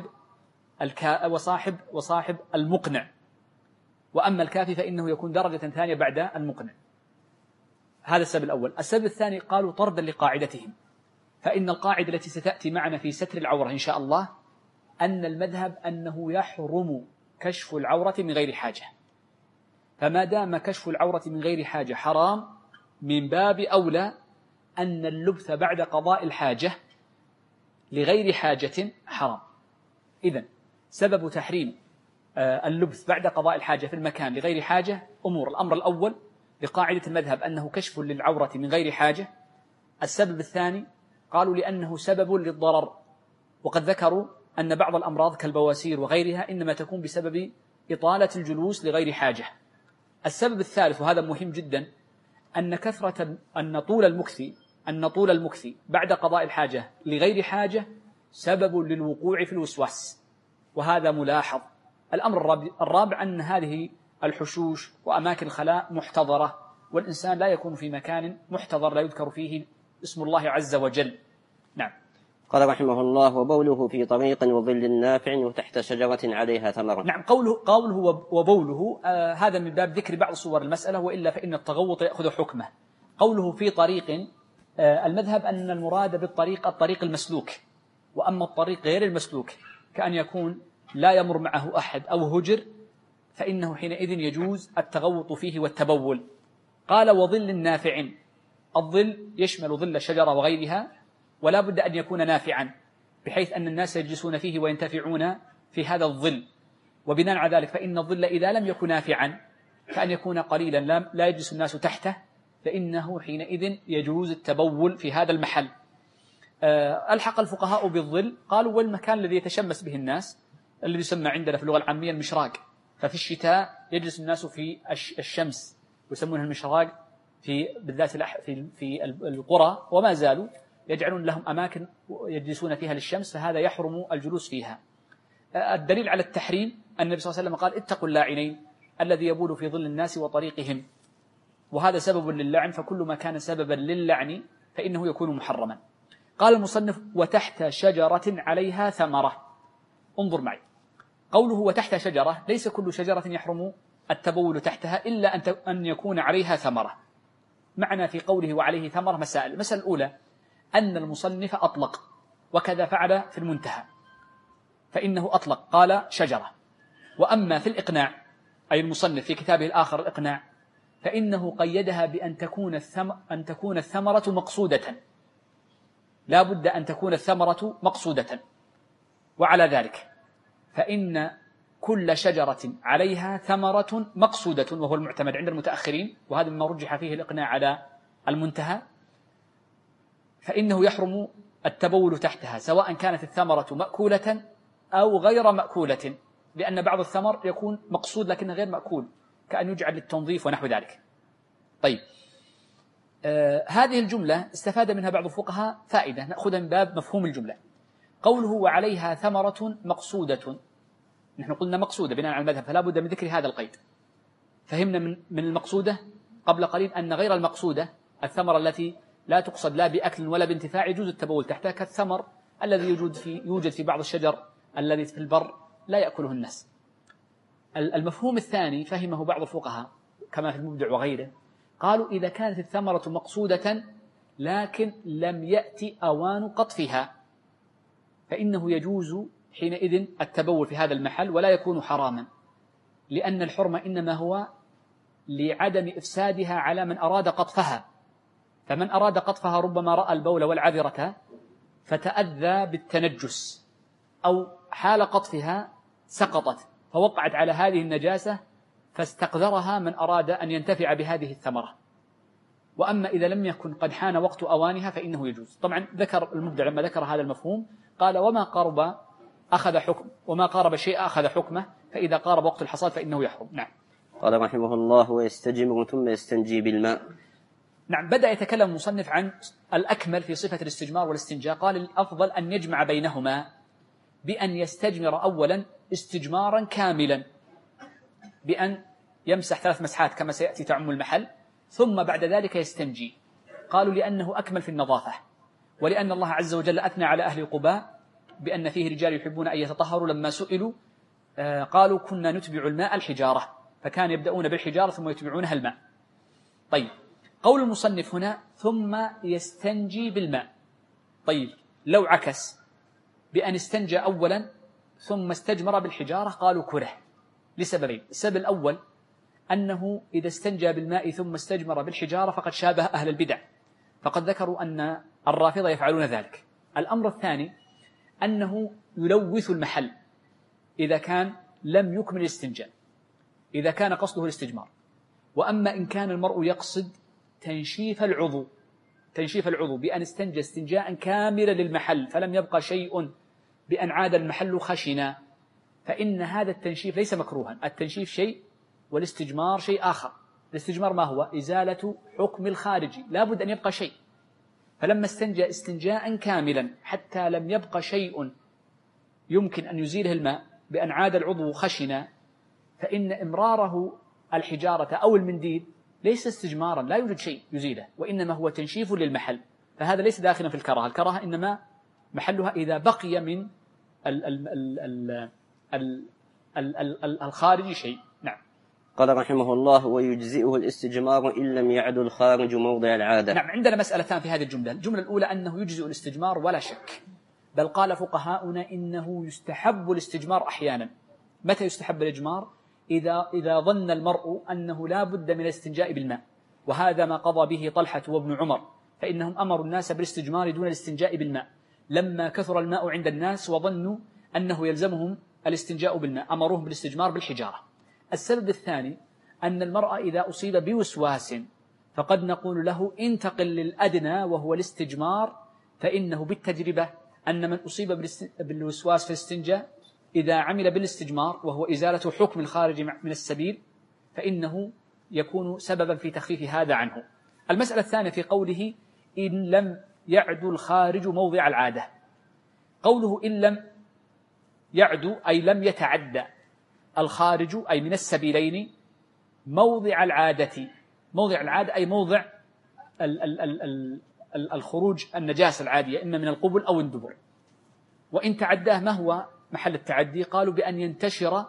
وصاحب المقنع، وأما الكافي فإنه يكون درجة ثانية بعد المقنع. هذا السبب الأول. السبب الثاني قالوا طردا لقاعدتهم، فإن القاعدة التي ستأتي معنا في ستر العورة إن شاء الله أن المذهب أنه يحرم كشف العورة من غير حاجة، فما دام كشف العورة من غير حاجة حرام، من باب أولى أن اللبث بعد قضاء الحاجة لغير حاجة حرام. إذن سبب تحريم اللبث بعد قضاء الحاجة في المكان لغير حاجة أمور. الأمر الأول بقاعدة المذهب أنه كشف للعورة من غير حاجة. السبب الثاني قالوا لأنه سبب للضرر، وقد ذكروا أن بعض الأمراض كالبواسير وغيرها إنما تكون بسبب إطالة الجلوس لغير حاجة. السبب الثالث وهذا مهم جدا أن طول المكث بعد قضاء الحاجة لغير حاجة سبب للوقوع في الوسواس، وهذا ملاحظ. الأمر الرابع أن هذه الحشوش وأماكن الخلاء محتضرة، والإنسان لا يكون في مكان محتضر لا يذكر فيه اسم الله عز وجل. نعم. قال رحمه الله: وبوله في طريق وظل نافع وتحت شجرة عليها ثمرة. نعم، قوله وبوله هذا من باب ذكر بعض صور المسألة، وإلا فإن التغوط يأخذ حكمه. قوله في طريق، المذهب أن المراد الطريق المسلوك، وأما الطريق غير المسلوك كأن يكون لا يمر معه أحد أو هجر، فإنه حينئذ يجوز التغوط فيه والتبول. قال وظل نافع، الظل يشمل ظل الشجرة وغيرها، ولا بد أن يكون نافعا بحيث أن الناس يجلسون فيه وينتفعون في هذا الظل. وبناء على ذلك فإن الظل إذا لم يكن نافعا كأن يكون قليلا لا يجلس الناس تحته، فإنه حينئذ يجوز التبول في هذا المحل. ألحق الفقهاء بالظل، قالوا والمكان الذي يتشمس به الناس الذي يسمى عندنا في اللغة العامية المشراق، ففي الشتاء يجلس الناس في الشمس ويسمونها المشراق بالذات في القرى، وما زالوا يجعلون لهم أماكن يجلسون فيها للشمس، فهذا يحرم الجلوس فيها. الدليل على التحريم النبي صلى الله عليه وسلم قال اتقوا اللاعنين الذي يبول في ظل الناس وطريقهم، وهذا سبب للعن، فكل ما كان سببا للعن فإنه يكون محرما. قال المصنف وتحت شجرة عليها ثمرة. انظر معي، قوله وتحت شجرة ليس كل شجرة يحرم التبول تحتها إلا أن يكون عليها ثمرة. معنى في قوله وعليه ثمرة مسائل. المسألة الأولى أن المصنف أطلق، وكذا فعل في المنتهى، فإنه أطلق قال شجرة. وأما في الإقناع أي المصنف في كتابه الآخر الإقناع فإنه قيدها بأن تكون الثمرة مقصودة، لا بد أن تكون الثمرة مقصودة. وعلى ذلك فإن كل شجرة عليها ثمرة مقصودة، وهو المعتمد عند المتأخرين، وهذا مما رجح فيه الإقناع على المنتهى، فإنه يحرم التبول تحتها سواء كانت الثمرة مأكولة أو غير مأكولة، لأن بعض الثمر يكون مقصود لكنه غير مأكول، كأن يجعل للتنظيف ونحو ذلك. طيب، هذه الجملة استفاد منها بعض الفقهاء فائدة نأخذها من باب مفهوم الجملة. قوله وعليها ثمرة مقصودة، نحن قلنا مقصودة بناء على المذهب، فلا بد من ذكر هذا القيد. فهمنا من المقصودة قبل قليل أن غير المقصودة الثمرة التي لا تقصد لا بأكل ولا بانتفاع يجوز التبول تحتها، كالثمر الذي يوجد في بعض الشجر الذي في البر لا يأكله الناس. المفهوم الثاني فهمه بعض الفقهاء كما في المبدع وغيره، قالوا إذا كانت الثمرة مقصودة لكن لم يأتي أوان قطفها فإنه يجوز حينئذ التبول في هذا المحل ولا يكون حراما، لأن الحرمة إنما هو لعدم إفسادها على من أراد قطفها، فمن أراد قطفها ربما رأى البول والعذرة فتأذى بالتنجس، أو حال قطفها سقطت فوقعت على هذه النجاسة فاستقذرها من أراد أن ينتفع بهذه الثمرة. وأما إذا لم يكن قد حان وقت أوانها فإنه يجوز. طبعا ذكر المبدع لما ذكر هذا المفهوم قال وما قارب أخذ حكم، وما قارب شيء أخذ حكمه، فإذا قارب وقت الحصاد فإنه يحرم. نعم. قال رحمه الله ويستجمر ثم يستنجي بالماء. نعم، بدأ يتكلم المصنف عن الأكمل في صفة الاستجمار والاستنجاء. قال الأفضل أن يجمع بينهما بأن يستجمر أولا استجمارا كاملا بأن يمسح 3 مسحات كما سيأتي تعم المحل، ثم بعد ذلك يستنجي. قالوا لأنه أكمل في النظافة، ولأن الله عز وجل أثنى على أهل قباء بأن فيه رجال يحبون أن يتطهروا، لما سئلوا قالوا كنا نتبع الماء الحجارة، فكان يبدأون بالحجارة ثم يتبعونها الماء. طيب، قول المصنف هنا ثم يستنجي بالماء. طيب، لو عكس بأن استنجى أولا ثم استجمر بالحجارة قالوا كره لسببين. السبب الأول أنه إذا استنجى بالماء ثم استجمر بالحجارة فقد شابه أهل البدع، فقد ذكروا أن الرافضة يفعلون ذلك. الأمر الثاني أنه يلوث المحل إذا كان لم يكمل الاستنجاء إذا كان قصده الاستجمار. وأما إن كان المرء يقصد تنشيف العضو بأن استنجى استنجاء كاملا للمحل فلم يبقى شيء بأن عاد المحل خشنا، فإن هذا التنشيف ليس مكروها. التنشيف شيء والاستجمار شيء آخر. الاستجمار ما هو؟ إزالة حكم الخارجي، لا بد أن يبقى شيء. فلما استنجى استنجاء كاملا حتى لم يبقى شيء يمكن أن يزيله الماء بأن عاد العضو خشنا، فإن إمراره الحجارة أو المنديل ليس استجمارا، لا يوجد شيء يزيله، وإنما هو تنشيف للمحل. فهذا ليس داخلا في الكراهة. الكراهة إنما محلها إذا بقي من الخارج شيء. نعم. قال رحمه الله: ويجزئه الاستجمار إن لم يعد الخارج موضع العادة. نعم، عندنا مسألتان في هذه الجملة. الجملة الأولى أنه يجزئ الاستجمار ولا شك، بل قال فقهاؤنا إنه يستحب الاستجمار أحيانا. متى يستحب الإجمار؟ إذا ظن المرء أنه لا بد من الاستنجاء بالماء، وهذا ما قضى به طلحة وابن عمر، فإنهم أمروا الناس بالاستجمار دون الاستنجاء بالماء لما كثر الماء عند الناس وظنوا أنه يلزمهم الاستنجاء بالماء، أمروهم بالاستجمار بالحجارة. السبب الثاني أن المرء إذا أصيب بوسواس فقد نقول له انتقل للأدنى وهو الاستجمار، فإنه بالتجربة أن من أصيب بالوسواس في الاستنجاء إذا عمل بالاستجمار وهو إزالة حكم الخارج من السبيل فإنه يكون سببا في تخفيف هذا عنه. المسألة الثانية في قوله إن لم يعد الخارج موضع العادة. قوله إن لم يعد أي لم يتعدى الخارج أي من السبيلين موضع العادة. موضع العادة أي موضع الخروج النجاسة العادية، إما من القبل أو الدبر. وإن تعداه ما هو محل التعدي؟ قالوا بأن ينتشر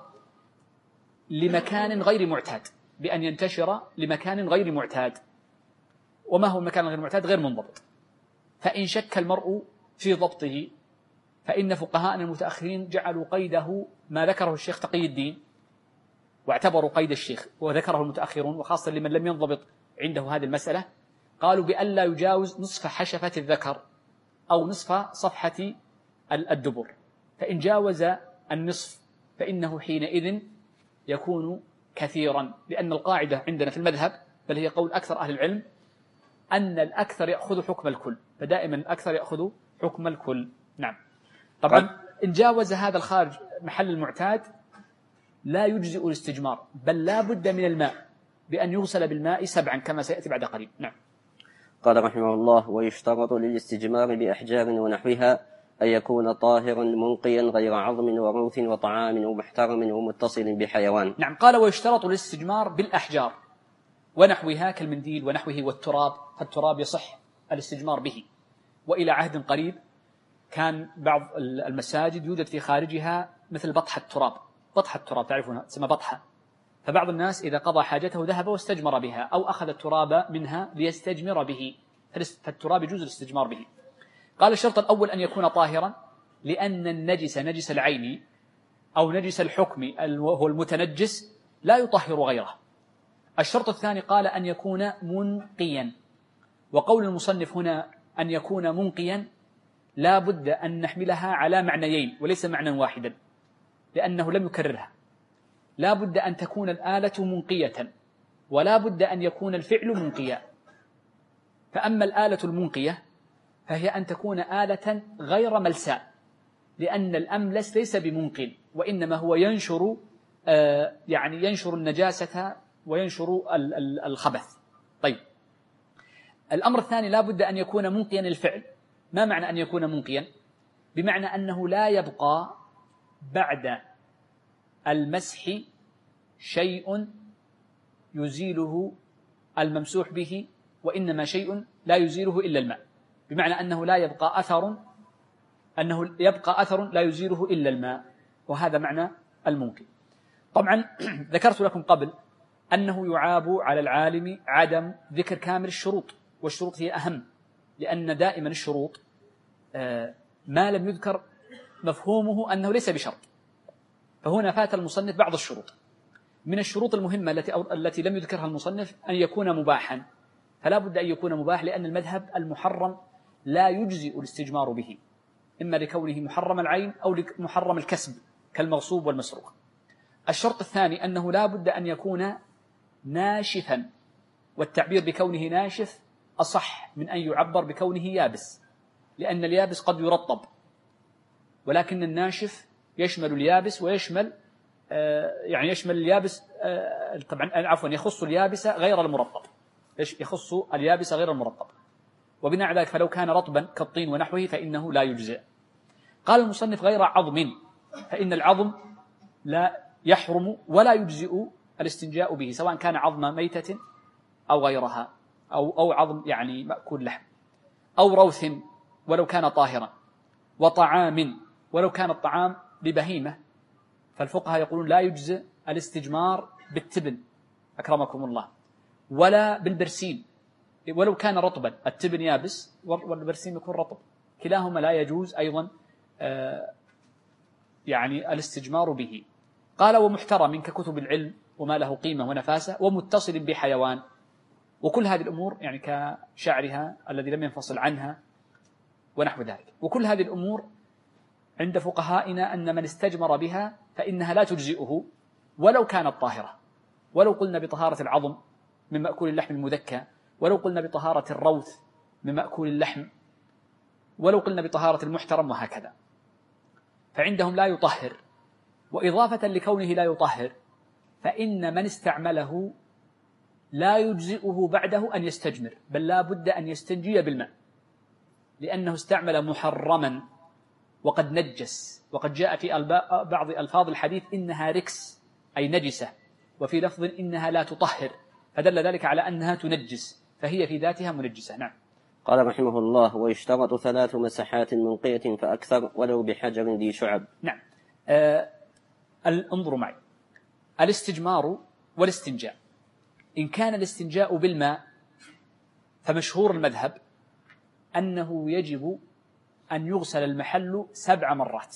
لمكان غير معتاد، بأن ينتشر لمكان غير معتاد. وما هو المكان غير معتاد؟ غير منضبط. فإن شك المرء في ضبطه فإن فقهاءنا المتأخرين جعلوا قيده ما ذكره الشيخ تقي الدين، واعتبروا قيد الشيخ وذكره المتأخرون، وخاصة لمن لم ينضبط عنده هذه المسألة، قالوا بألا يجاوز نصف حشفة الذكر أو نصف صفحة الدبر. فإن جاوز النصف فإنه حينئذ يكون كثيرا، لأن القاعدة عندنا في المذهب، بل هي قول أكثر أهل العلم، أن الأكثر يأخذ حكم الكل، فدائما الأكثر يأخذ حكم الكل. نعم. طبعا إن جاوز هذا الخارج محل المعتاد لا يجزئ الاستجمار، بل لا بد من الماء بأن يغسل بالماء 7 كما سيأتي بعد قليل. نعم. قال رحمه الله: ويشترط للاستجمار بأحجار ونحوها أن يكون طاهرا منقيا غير عظم وروث وطعام ومحترم ومتصل بحيوان. نعم. قال ويشترط للاستجمار بالأحجار ونحوها كالمنديل ونحوه والتراب، فالتراب يصح الاستجمار به. وإلى عهد قريب كان بعض المساجد يوجد في خارجها مثل بطحة التراب، بطحة التراب تعرفونها تسمى بطحة، فبعض الناس إذا قضى حاجته ذهب واستجمر بها أو أخذ التراب منها ليستجمر به، فالتراب يجوز الاستجمار به. قال الشرط الأول أن يكون طاهرا، لأن النجس نجس العين أو نجس الحكم وهو المتنجس لا يطهر غيره. الشرط الثاني قال أن يكون منقيا، وقول المصنف هنا أن يكون منقيا لا بد أن نحملها على معنيين وليس معنى واحدا، لأنه لم يكررها. لا بد أن تكون الآلة منقية، ولا بد أن يكون الفعل منقيا. فأما الآلة المنقية فهي أن تكون آلة غير ملساء، لأن الأملس ليس بمنقل، وإنما هو ينشر ينشر النجاسة وينشر الخبث. طيب، الأمر الثاني لا بد أن يكون منقيا الفعل. ما معنى أن يكون منقيا؟ بمعنى أنه لا يبقى بعد المسح شيء يزيله الممسوح به، وإنما شيء لا يزيله إلا الماء، بمعنى أنه يبقى أثر لا يزيله إلا الماء، وهذا معنى المنقي. طبعا ذكرت لكم قبل أنه يعاب على العالم عدم ذكر كامل الشروط، والشروط هي أهم، لأن دائما الشروط ما لم يذكر مفهومه أنه ليس بشرط، فهنا فات المصنف بعض الشروط. من الشروط المهمة التي لم يذكرها المصنف أن يكون مباحا، فلا بد أن يكون مباح، لأن المذهب المحرم لا يجزئ الاستجمار به، إما لكونه محرم العين أو محرم الكسب كالمغصوب والمسروق. الشرط الثاني أنه لا بد أن يكون ناشفا، والتعبير بكونه ناشف أصح من أن يعبر بكونه يابس، لأن اليابس قد يرطب، ولكن الناشف يشمل اليابس ويشمل يعني يشمل اليابس طبعا عفوا يخص اليابس غير المرطب، يخص اليابس غير المرطب، وبناء على ذلك فلو كان رطبا كالطين ونحوه فإنه لا يجزئ. قال المصنف غير عظم، فإن العظم لا يحرم ولا يجزئ الاستنجاء به، سواء كان عظم ميتة أو غيرها، أو عظم يعني مأكول لحم، أو روث ولو كان طاهرا، وطعام ولو كان الطعام ببهيمة. فالفقهاء يقولون لا يجزئ الاستجمار بالتبن أكرمكم الله، ولا بالبرسيم ولو كان رطبا، التبن يابس والبرسيم يكون رطب، كلاهما لا يجوز أيضا يعني الاستجمار به. قال ومحترم ككتب العلم وما له قيمة ونفاسة، ومتصل بحيوان، وكل هذه الأمور يعني كشعرها الذي لم ينفصل عنها ونحو ذلك. وكل هذه الأمور عند فقهائنا أن من استجمر بها فإنها لا تجزئه ولو كانت طاهرة، ولو قلنا بطهارة العظم من مأكول اللحم المذكى، ولو قلنا بطهارة الروث من مأكول اللحم، ولو قلنا بطهارة المحترم، وهكذا. فعندهم لا يطهر، وإضافة لكونه لا يطهر فإن من استعمله لا يجزئه بعده أن يستجمر، بل لا بد أن يستنجي بالماء، لأنه استعمل محرما وقد نجس، وقد جاء في بعض ألفاظ الحديث إنها ركس أي نجسة، وفي لفظ إنها لا تطهر، فدل ذلك على أنها تنجس، فهي في ذاتها منجسة. نعم. قال رحمه الله ويشترط 3 مسحات منقية فأكثر ولو بحجر ذي شعب. نعم. انظروا معي، الاستجمار والاستنجاء، إن كان الاستنجاء بالماء فمشهور المذهب أنه يجب أن يغسل المحل 7 مرات،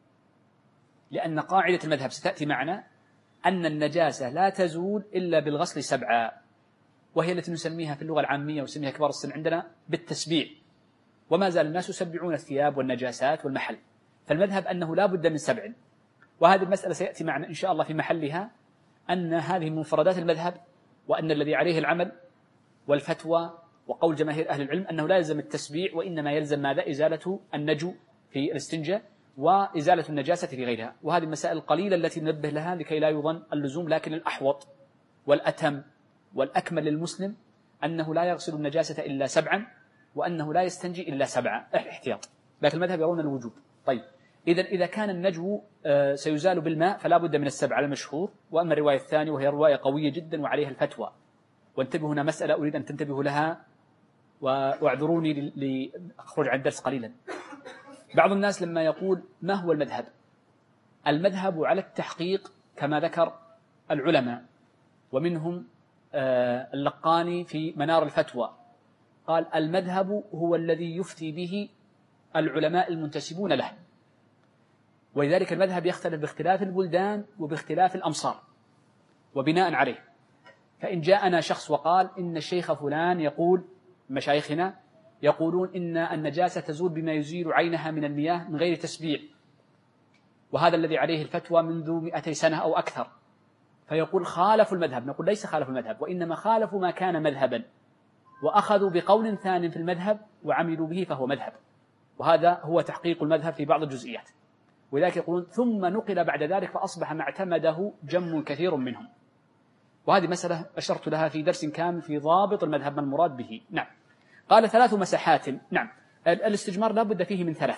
لأن قاعدة المذهب ستأتي معنا أن النجاسة لا تزول إلا بالغسل 7، وهي التي نسميها في اللغة العامية وسميها كبار السن عندنا بالتسبيع، وما زال الناس يسبعون الثياب والنجاسات والمحل، فالمذهب أنه لا بد من 7. وهذه المسألة سيأتي معنا إن شاء الله في محلها، أن هذه من مفردات المذهب، وأن الذي عليه العمل والفتوى وقول جماهير أهل العلم أنه لا يلزم التسبيع، وإنما يلزم ماذا؟ إزالة النجو في الاستنجاء وإزالة النجاسة في غيرها. وهذه المسائل القليلة التي ننبه لها لكي لا يظن اللزوم، لكن الأحوط والأتم والأكمل للمسلم أنه لا يغسل النجاسة إلا 7، وأنه لا يستنجي إلا 7 احتياط، لكن المذهب يرون الوجوب. طيب إذا كان النجو سيزال بالماء فلا بد من 7 على المشهور. وأما الرواية الثانية وهي رواية قوية جدا وعليها الفتوى، وانتبهوا هنا مسألة أريد أن تنتبهوا لها، واعذروني لأخرج عن الدرس قليلا. بعض الناس لما يقول ما هو المذهب، المذهب على التحقيق كما ذكر العلماء، ومنهم اللقاني في منار الفتوى قال المذهب هو الذي يفتي به العلماء المنتسبون له، ولذلك المذهب يختلف باختلاف البلدان وباختلاف الأمصار، وبناء عليه فإن جاءنا شخص وقال إن الشيخ فلان يقول، مشايخنا يقولون إن النجاسة تزول بما يزيل عينها من المياه من غير تسبيع، وهذا الذي عليه الفتوى منذ 200 سنة أو أكثر، فيقول خالفوا المذهب. نقول ليس خالفوا المذهب، وإنما خالفوا ما كان مذهبا، وأخذوا بقول ثان في المذهب وعملوا به فهو مذهب، وهذا هو تحقيق المذهب في بعض الجزئيات. ولذلك يقولون ثم نقل بعد ذلك فأصبح ما اعتمده جم كثير منهم. وهذه مسألة أشرت لها في درس كامل في ضابط المذهب ما المراد به. نعم. قال 3 مسحات. نعم. الاستجمار لا بد فيه من 3،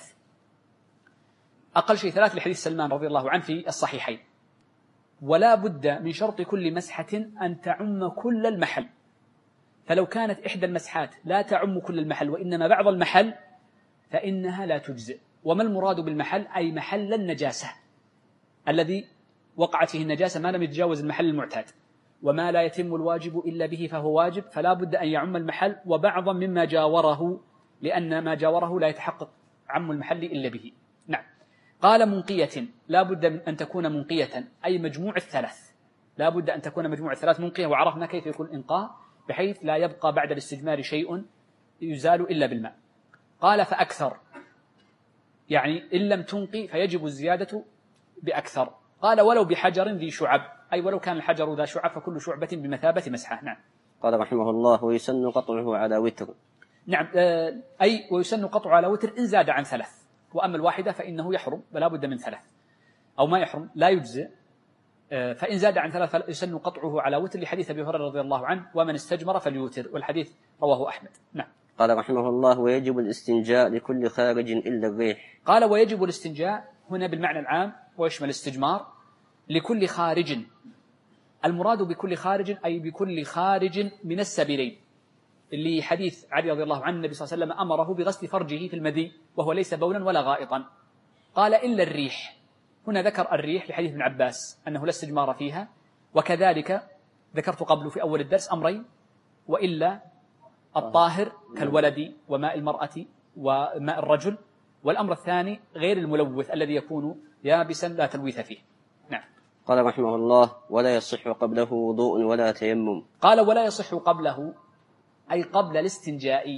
أقل شيء 3 لحديث سلمان رضي الله عنه في الصحيحين. ولا بد من شرط كل مسحة أن تعم كل المحل، فلو كانت إحدى المسحات لا تعم كل المحل وإنما بعض المحل فإنها لا تجزئ. وما المراد بالمحل؟ أي محل النجاسة الذي وقعت فيه النجاسة ما لم يتجاوز المحل المعتاد، وما لا يتم الواجب إلا به فهو واجب، فلا بد أن يعم المحل وبعضا مما جاوره، لأن ما جاوره لا يتحقق عم المحل إلا به. نعم. قال منقية، لا بد من أن تكون منقية أي مجموع 3، لا بد أن تكون مجموع 3 منقية، وعرفنا كيف يكون إنقاء بحيث لا يبقى بعد الاستجمار شيء يزال إلا بالماء. قال فأكثر، يعني إن لم تنقي فيجب الزيادة بأكثر. قال ولو بحجر ذي شعب، أي ولو كان الحجر ذا شعب فكل شعبة بمثابة مسحة. نعم. قال رحمه الله: ويسن قطعه على وتر. نعم، أي ويسن قطعه على وتر إن زاد عن 3، وأما الواحدة فإنه يحرم ولا بد من 3، أو ما يحرم لا يجزئ. فإن زاد عن 3 فيسن قطعه على وتر، لحديث أبي هريرة رضي الله عنه: ومن استجمر فليوتر، والحديث رواه أحمد. نعم. قال رحمه الله: ويجب الاستنجاء لكل خارج إلا الريح. قال ويجب الاستنجاء هنا بالمعنى العام ويشمل الاستجمار لكل خارج. المراد بكل خارج أي بكل خارج من السبيلين، اللي حديث علي رضي الله عنه النبي صلى الله عليه وسلم أمره بغسل فرجه في المذي وهو ليس بولا ولا غائطا. قال إلا الريح، هنا ذكر الريح لحديث ابن عباس أنه لا استجمار فيها. وكذلك ذكرت قبل في أول الدرس أمرين: وإلا الطاهر كالولد وماء المرأة وماء الرجل، والأمر الثاني غير الملوث الذي يكون يابسا لا تلويث فيه. نعم. قال رحمه الله: ولا يصح قبله وضوء ولا تيمم. قال ولا يصح قبله أي قبل الاستنجاء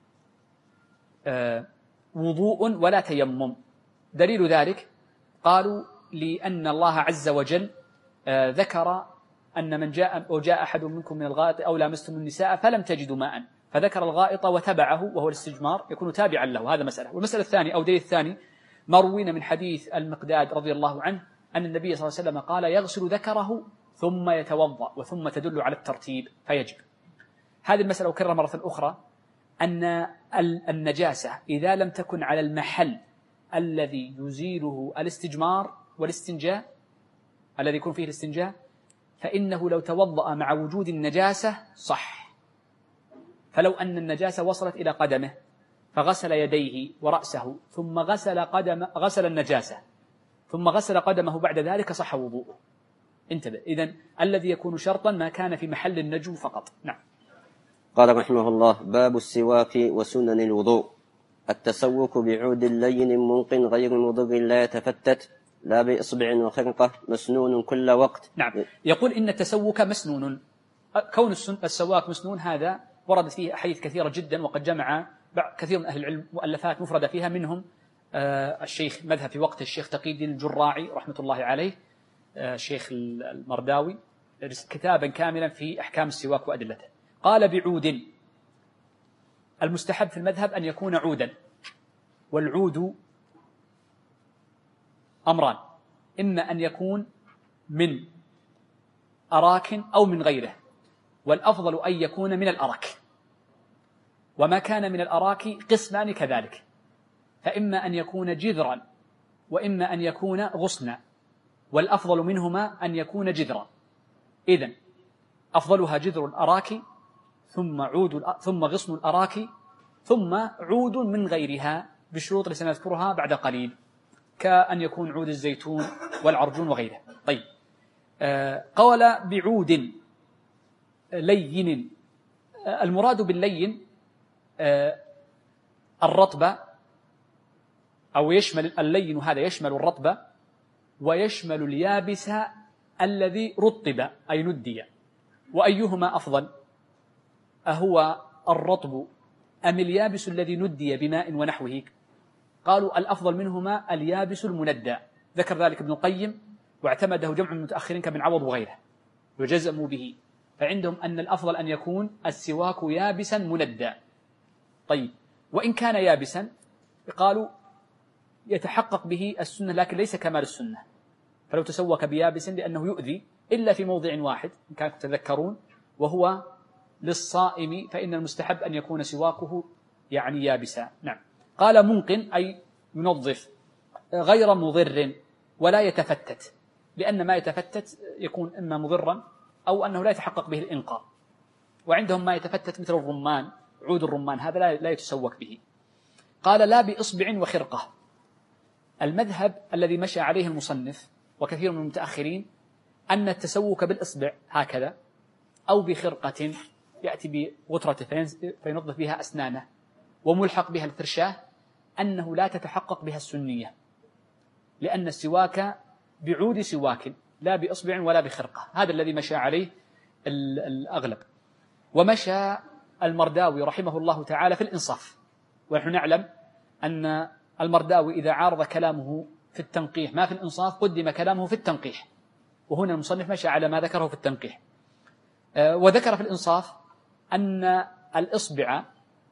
وضوء ولا تيمم. دليل ذلك قالوا لأن الله عز وجل ذكر أن من جاء أحد منكم من الغائط أو لامستم النساء فلم تجدوا ماء، فذكر الغائط وتبعه وهو الاستجمار يكون تابعا له. هذا مسألة. والمسألة الثانية أو دليل الثاني ما روينا من حديث المقداد رضي الله عنه أن النبي صلى الله عليه وسلم قال: يغسل ذكره ثم يتوضأ، وثم تدل على الترتيب فيجب. هذه المسألة أكرر مرة أخرى أن النجاسة إذا لم تكن على المحل الذي يزيله الاستجمار والاستنجاء الذي يكون فيه الاستنجاء، فإنه لو توضأ مع وجود النجاسة صح. فلو أن النجاسة وصلت إلى قدمه فغسل يديه ورأسه ثم غسل النجاسة ثم غسل قدمه بعد ذلك صح وضوءه. انتبه، إذن الذي يكون شرطا ما كان في محل النجو فقط. نعم. قال رحمه الله: باب السواك وسنن الوضوء. التسوك بعود لين منقن غير مضر لا يتفتت، لا بإصبع وخرقة، مسنون كل وقت. نعم. يقول إن التسوك مسنون. كون السواك مسنون هذا وردت فيه أحاديث كثيرة جدا، وقد جمع كثير من أهل العلم مؤلفات مفردة فيها، منهم الشيخ مذهب في وقت الشيخ تقي الدين الجراعي رحمة الله عليه، الشيخ المرداوي، كتابا كاملا في أحكام السواك وأدلته. قال بعود. المستحب في المذهب أن يكون عودا، والعود أمران: إما أن يكون من أراك أو من غيره، والأفضل أن يكون من الأراك، وما كان من الأراك قسمان كذلك، فإما أن يكون جذرا وإما أن يكون غصنا، والأفضل منهما أن يكون جذرا. إذن أفضلها جذر الأراك ثم غصن الأراك ثم عود من غيرها بشروط اللي سنذكرها بعد قليل، كأن يكون عود الزيتون والعرجون وغيره. طيب، قال بعود لين. المراد باللين الرطب، أو يشمل اللين هذا يشمل الرطب ويشمل اليابس الذي رطب أي ندي. وأيهما أفضل؟ أهو الرطب أم اليابس الذي ندي بماء ونحوه؟ قالوا الأفضل منهما اليابس المندى. ذكر ذلك ابن القيم واعتمده جمع من المتأخرين كابن عوض وغيره وجزموا به، فعندهم أن الأفضل أن يكون السواك يابسا مندى. طيب، وإن كان يابسا قالوا يتحقق به السنة لكن ليس كمال السنة، فلو تسوك بيابس لأنه يؤذي إلا في موضع واحد إن كانوا تتذكرون، وهو للصائم، فإن المستحب أن يكون سواكه يعني يابسا. نعم. قال منقن أي ينظف غير مضر ولا يتفتت، لأن ما يتفتت يكون إما مضرا أو أنه لا يتحقق به الإنقاء. وعندهم ما يتفتت مثل الرمان، عود الرمان هذا لا يتسوك به. قال لا بإصبع وخرقة. المذهب الذي مشى عليه المصنف وكثير من المتأخرين أن التسوك بالإصبع هكذا أو بخرقة يأتي بغترة فينظف بها أسنانه وملحق بها الفرشاة، أنه لا تتحقق بها السنية، لأن السواك بعود سواك لا بإصبع ولا بخرقة. هذا الذي مشى عليه الأغلب. ومشى المرداوي رحمه الله تعالى في الإنصاف، ونحن نعلم أن المرداوي إذا عارض كلامه في التنقيح ما في الإنصاف قدم كلامه في التنقيح، وهنا المصنف مشى على ما ذكره في التنقيح. وذكر في الإنصاف أن الإصبع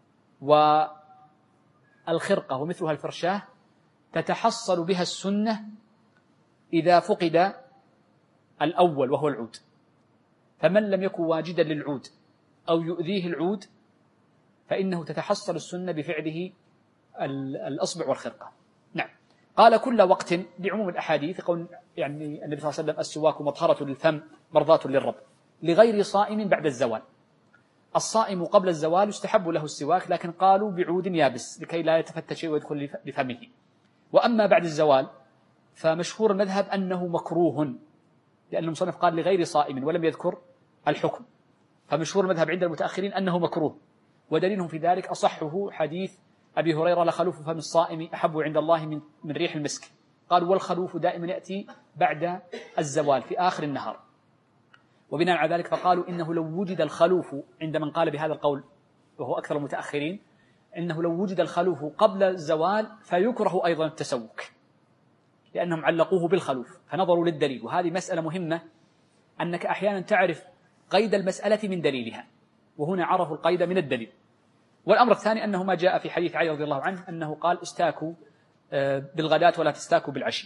والخرقة ومثلها الفرشاة تتحصل بها السنة إذا فقد الأول وهو العود، فمن لم يكن واجدا للعود أو يؤذيه العود فإنه تتحصل السنة بفعله الأصبع والخرقة. نعم. قال كل وقت لعموم الأحاديث، قول يعني النبي صلى الله عليه وسلم السواك مطهرة للفم مرضاة للرب، لغير صائم بعد الزوال. الصائم قبل الزوال يستحب له السواك، لكن قالوا بعود يابس لكي لا يتفتت شيء ويدخل لفمه. وأما بعد الزوال فمشهور المذهب أنه مكروه، لأن المصنف قال لغير صائم ولم يذكر الحكم، فمشهور المذهب عند المتأخرين أنه مكروه. ودليلهم في ذلك أصحه حديث أبي هريرة لخلوف فم الصائم أحب عند الله من ريح المسك. قالوا والخلوف دائما يأتي بعد الزوال في آخر النهار، وبناء على ذلك فقالوا إنه لو وجد الخلوف عند من قال بهذا القول وهو أكثر المتأخرين، إنه لو وجد الخلوف قبل الزوال فيكره أيضا التسوك، لأنهم علقوه بالخلوف فنظروا للدليل. وهذه مسألة مهمة، أنك أحيانا تعرف قيد المسألة من دليلها، وهنا عرفوا القيد من الدليل. والأمر الثاني أنه ما جاء في حديث علي رضي الله عنه أنه قال استاكوا بالغداة ولا تستاكوا بالعشي.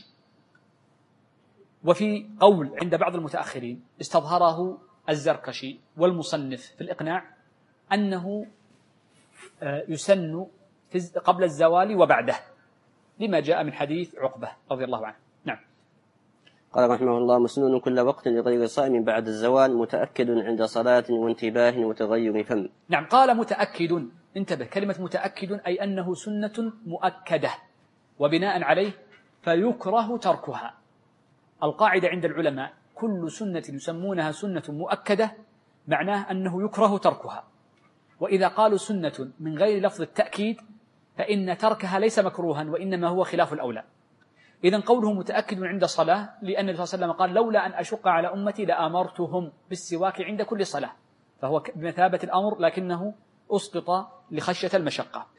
وفي قول عند بعض المتأخرين استظهره الزركشي والمصنف في الإقناع أنه يسن قبل الزوال وبعده، لما جاء من حديث عقبة رضي الله عنه. نعم. قال رحمه الله مسنون كل وقت لغير صائم بعد الزوال متأكد عند صلاة وانتباه وتغير فم. نعم. قال متأكد، انتبه، كلمة متأكد أي أنه سنة مؤكدة، وبناء عليه فيكره تركها. القاعدة عند العلماء كل سنة يسمونها سنة مؤكدة معناه أنه يكره تركها، وإذا قالوا سنة من غير لفظ التأكيد فإن تركها ليس مكروها وإنما هو خلاف الأولى. إذن قوله متأكد عند صلاة، لأن النبي صلى الله عليه وسلم قال لولا أن أشق على أمتي لأمرتهم بالسواك عند كل صلاة، فهو بمثابة الأمر لكنه أسقط لخشية المشقة.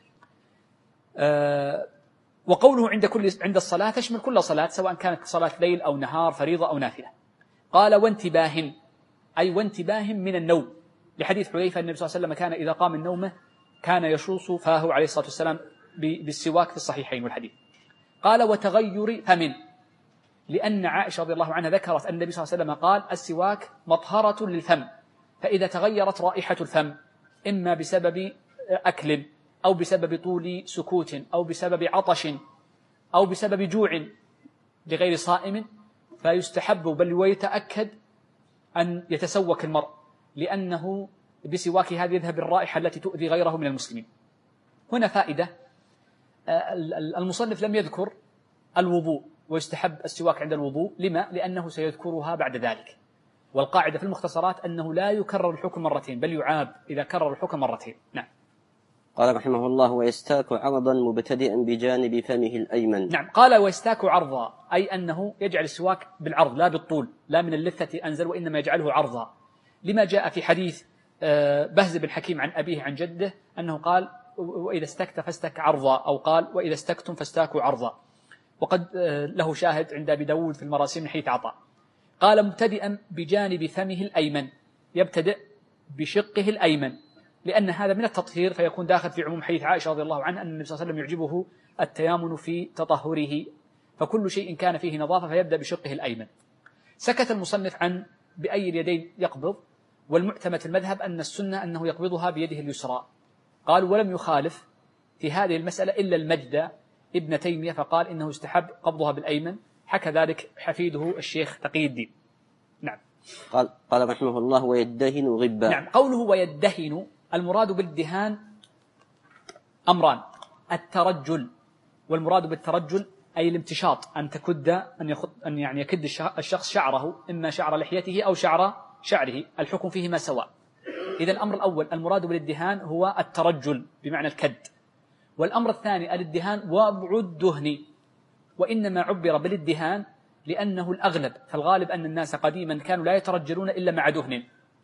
وقوله عند الصلاة تشمل كل صلاة سواء كانت صلاة ليل أو نهار، فريضة أو نافلة. قال وانتباه، أي وانتباه من النوم، لحديث حذيفة النبي صلى الله عليه وسلم كان إذا قام النوم كان يشوص فاه عليه الصلاة والسلام بالسواك في الصحيحين والحديث. قال وتغير فم، لأن عائشة رضي الله عنها ذكرت أن النبي صلى الله عليه وسلم قال السواك مطهرة للفم، فإذا تغيرت رائحة الفم إما بسبب أكل أو بسبب طول سكوت أو بسبب عطش أو بسبب جوع لغير صائم فيستحب بل ويتأكد أن يتسوك المرء، لأنه بسواك هذا يذهب الرائحة التي تؤذي غيره من المسلمين. هنا فائدة، المصنف لم يذكر الوضوء ويستحب السواك عند الوضوء، لما؟ لأنه سيذكرها بعد ذلك. والقاعدة في المختصرات أنه لا يكرر الحكم مرتين بل يعاب إذا كرر الحكم مرتين. نعم. قال رحمه الله ويستاك عرضا مبتدئا بجانب فمه الأيمن. نعم. قال ويستاك عرضا، أي أنه يجعل السواك بالعرض لا بالطول، لا من اللثة أنزل، وإنما يجعله عرضا، لما جاء في حديث بهز بن حكيم عن أبيه عن جده أنه قال وإذا استكت فاستك عرضا، أو قال وإذا استكتم فاستاكوا عرضا، وقد له شاهد عند أبي داود في المراسيل من حديث عطاء. قال مبتدئا بجانب فمه الأيمن، يبتدئ بشقه الأيمن، لأن هذا من التطهير فيكون داخل في عموم حديث عائشة رضي الله عنها أن النبي صلى الله عليه وسلم يعجبه التيامن في تطهره، فكل شيء كان فيه نظافة فيبدأ بشقه الأيمن. سكت المصنف عن بأي اليدين يقبض، والمعتمد في المذهب أن السنة أنه يقبضها بيده اليسرى. قال ولم يخالف في هذه المسألة إلا المجد ابن تيمية، فقال إنه يستحب قبضها بالأيمن، حكى ذلك حفيده الشيخ تقي الدين. نعم. قال رحمه الله ويدهن غبا. نعم. قوله ويدهن، المراد بالدهان أمران: الترجل، والمراد بالترجل أي الامتشاط، أن تكد أن يعني يكد الشخص شعره، إما شعر لحيته أو شعره، الحكم فيهما سواء. إذا الأمر الأول المراد بالدهان هو الترجل بمعنى الكد، والأمر الثاني الادهان وضع الدهن، وإنما عبر بالادهان لأنه الأغلب، فالغالب أن الناس قديما كانوا لا يترجلون إلا مع دهن.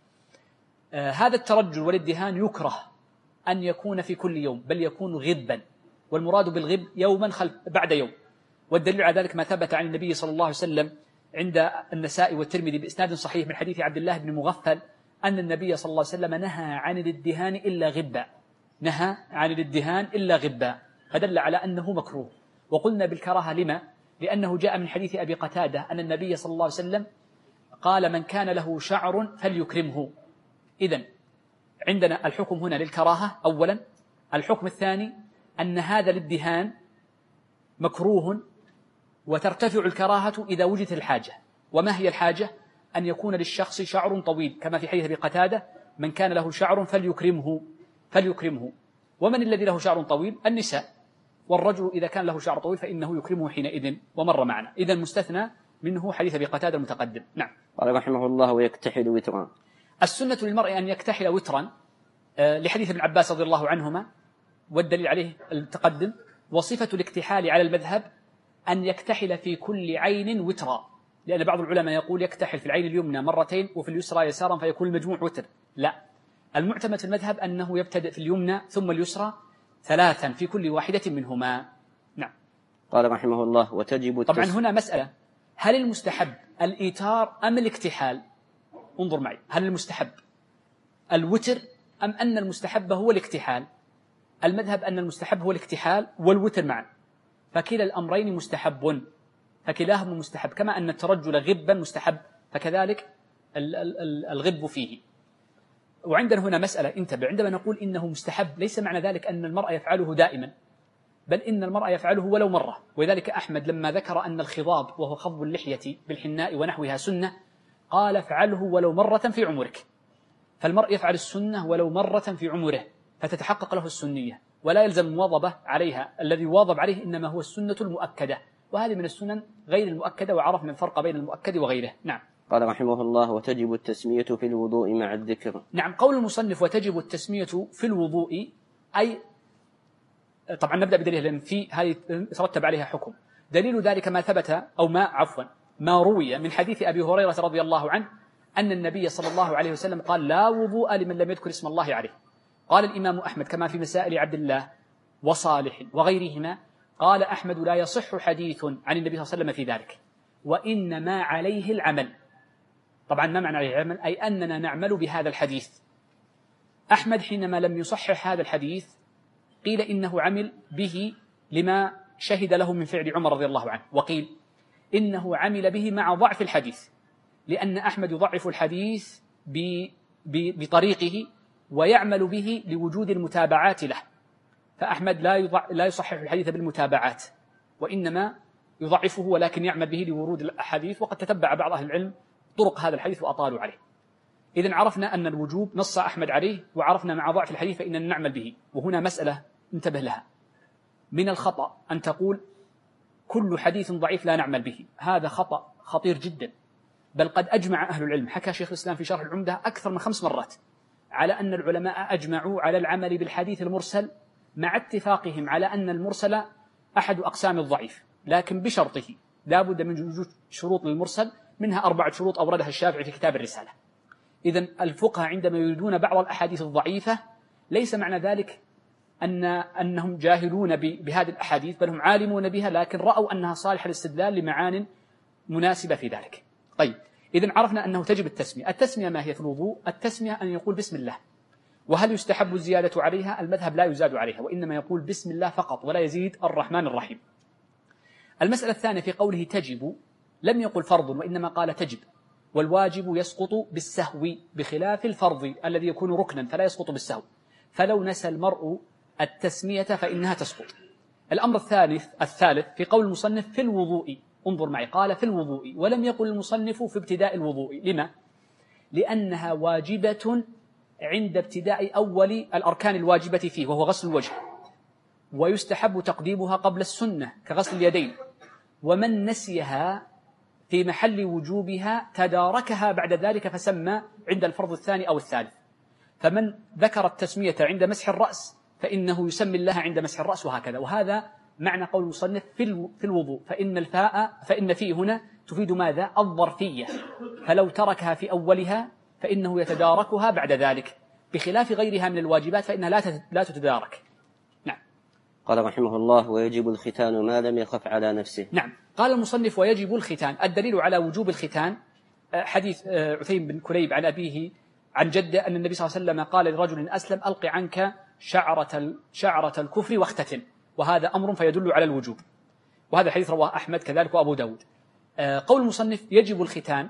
هذا الترجل والادهان يكره أن يكون في كل يوم، بل يكون غبا، والمراد بالغب يوما بعد يوم. والدليل على ذلك ما ثبت عن النبي صلى الله عليه وسلم عند النسائي والترمذي بإسناد صحيح من حديث عبد الله بن مغفل أن النبي صلى الله عليه وسلم نهى عن الادهان إلا غبا، نهى عن الادهان إلا غبا، فدل على أنه مكروه. وقلنا بالكراهة لما؟ لأنه جاء من حديث أبي قتادة أن النبي صلى الله عليه وسلم قال من كان له شعر فليكرمه. إذن عندنا الحكم هنا للكراهة أولا. الحكم الثاني أن هذا الادهان مكروه وترتفع الكراهة إذا وجدت الحاجة. وما هي الحاجة؟ أن يكون للشخص شعر طويل كما في حديث أبي قتادة من كان له شعر فليكرمه. ومن الذي له شعر طويل؟ النساء. والرجل إذا كان له شعر طويل فإنه يكرمه حينئذ، ومر معنا. إذن مستثنى منه حديث أبي قتادة المتقدم. نعم. قال رحمه الله ويكتحل وترا. السنة للمرء أن يكتحل وترا لحديث ابن عباس رضي الله عنهما، والدليل عليه المتقدم. وصفة الاكتحال على المذهب أن يكتحل في كل عين وترا، لأن بعض العلماء يقول يكتحل في العين اليمنى مرتين وفي اليسرى يسارا فيكون المجموع وتر. لا، المعتمد في المذهب أنه يبتدئ في اليمنى ثم اليسرى 3 في كل واحدة منهما. نعم. قال رحمه الله وتجب طبعا هنا مسألة، هل المستحب الإيتار أم الاكتحال؟ انظر معي، هل المستحب الوتر أم أن المستحب هو الاكتحال؟ المذهب أن المستحب هو الاكتحال والوتر معا، فكلا الأمرين مستحب، فكلاهما مستحب، كما أن الترجل غبا مستحب فكذلك الغب فيه. وعندنا هنا مسألة انتبه، عندما نقول إنه مستحب ليس معنى ذلك أن المرء يفعله دائما، بل إن المرء يفعله ولو مرة. ولذلك أحمد لما ذكر أن الخضاب وهو خضب اللحية بالحناء ونحوها سنة قال افعله ولو مرة في عمرك. فالمرء يفعل السنة ولو مرة في عمره فتتحقق له السنية ولا يلزم المواظبة عليها. الذي يواظب عليه إنما هو السنة المؤكدة، وهذه من السنن غير المؤكدة، وعرفنا الفرق بين المؤكد وغيره. نعم. قال رحمه الله وتجب التسمية في الوضوء مع الذكر. نعم، قول المصنف وتجب التسمية في الوضوء، أي طبعا نبدأ بدليل لأن في هذه يترتب عليها حكم. دليل ذلك ما ثبت أو ما روي من حديث أبي هريرة رضي الله عنه أن النبي صلى الله عليه وسلم قال لا وضوء لمن لم يذكر اسم الله عليه. قال الإمام أحمد كما في مسائل عبد الله وصالح وغيرهما، قال أحمد لا يصح حديث عن النبي صلى الله عليه وسلم في ذلك، وإنما عليه العمل. طبعا ما معنى عليه العمل؟ أي أننا نعمل بهذا الحديث. أحمد حينما لم يصحح هذا الحديث قيل إنه عمل به لما شهد له من فعل عمر رضي الله عنه، وقيل إنه عمل به مع ضعف الحديث، لأن أحمد يضعف الحديث بطريقه ويعمل به لوجود المتابعات له. فأحمد لا يصحح الحديث بالمتابعات، وإنما يضعفه ولكن يعمل به لورود الأحاديث. وقد تتبع بعض أهل العلم طرق هذا الحديث وأطالوا عليه. إذن عرفنا أن الوجوب نص أحمد عليه، وعرفنا مع ضعف الحديث فإننا نعمل به. وهنا مسألة انتبه لها، من الخطأ أن تقول كل حديث ضعيف لا نعمل به، هذا خطأ خطير جدا. بل قد أجمع أهل العلم، حكى شيخ الإسلام في شرح العمدة أكثر من 5 مرات على أن العلماء أجمعوا على العمل بالحديث المرسل، مع اتفاقهم على أن المرسل أحد أقسام الضعيف، لكن بشرطه لا بد من وجود شروط للمرسل، منها 4 شروط أوردها الشافعي في كتاب الرسالة. إذن الفقهاء عندما يريدون بعض الأحاديث الضعيفة ليس معنى ذلك أنهم جاهلون بهذه الأحاديث، بل هم عالمون بها، لكن رأوا أنها صالحة للاستدلال لمعان مناسبة في ذلك. طيب، إذن عرفنا أنه تجب التسمية. التسمية ما هي في الوضوء؟ التسمية أن يقول بسم الله. وهل يستحب الزيادة عليها؟ المذهب لا يزاد عليها، وإنما يقول بسم الله فقط ولا يزيد الرحمن الرحيم. المسألة الثانية في قوله تجب، لم يقل فرض وإنما قال تجب، والواجب يسقط بالسهو بخلاف الفرض الذي يكون ركنا فلا يسقط بالسهو. فلو نسى المرء التسمية فإنها تسقط. الأمر الثالث في قول المصنف في الوضوء، انظر معي، قال في الوضوء ولم يقل المصنف في ابتداء الوضوء. لما؟ لأنها واجبة عند ابتداء أول الأركان الواجبة فيه وهو غسل الوجه، ويستحب تقديمها قبل السنة كغسل اليدين. ومن نسيها في محل وجوبها تداركها بعد ذلك فسمى عند الفرض الثاني أو الثالث. فمن ذكر التسمية عند مسح الرأس فإنه يسمي الله عند مسح الرأس، وهكذا. وهذا معنى قول المصنف في الوضوء، فإن فيه هنا تفيد ماذا؟ الظرفية، فلو تركها في أولها فإنه يتداركها بعد ذلك، بخلاف غيرها من الواجبات فإنها لا تتدارك. نعم. قال رحمه الله: ويجب الختان ما لم يخف على نفسه. نعم. قال المصنف: ويجب الختان. الدليل على وجوب الختان حديث عثيم بن كليب عن أبيه عن جده أن النبي صلى الله عليه وسلم قال لرجل أسلم: ألق عنك شعرة الكفر واختتن، وهذا أمر فيدل على الوجوب. وهذا الحديث رواه أحمد كذلك وأبو داود. قول المصنف يجب الختان،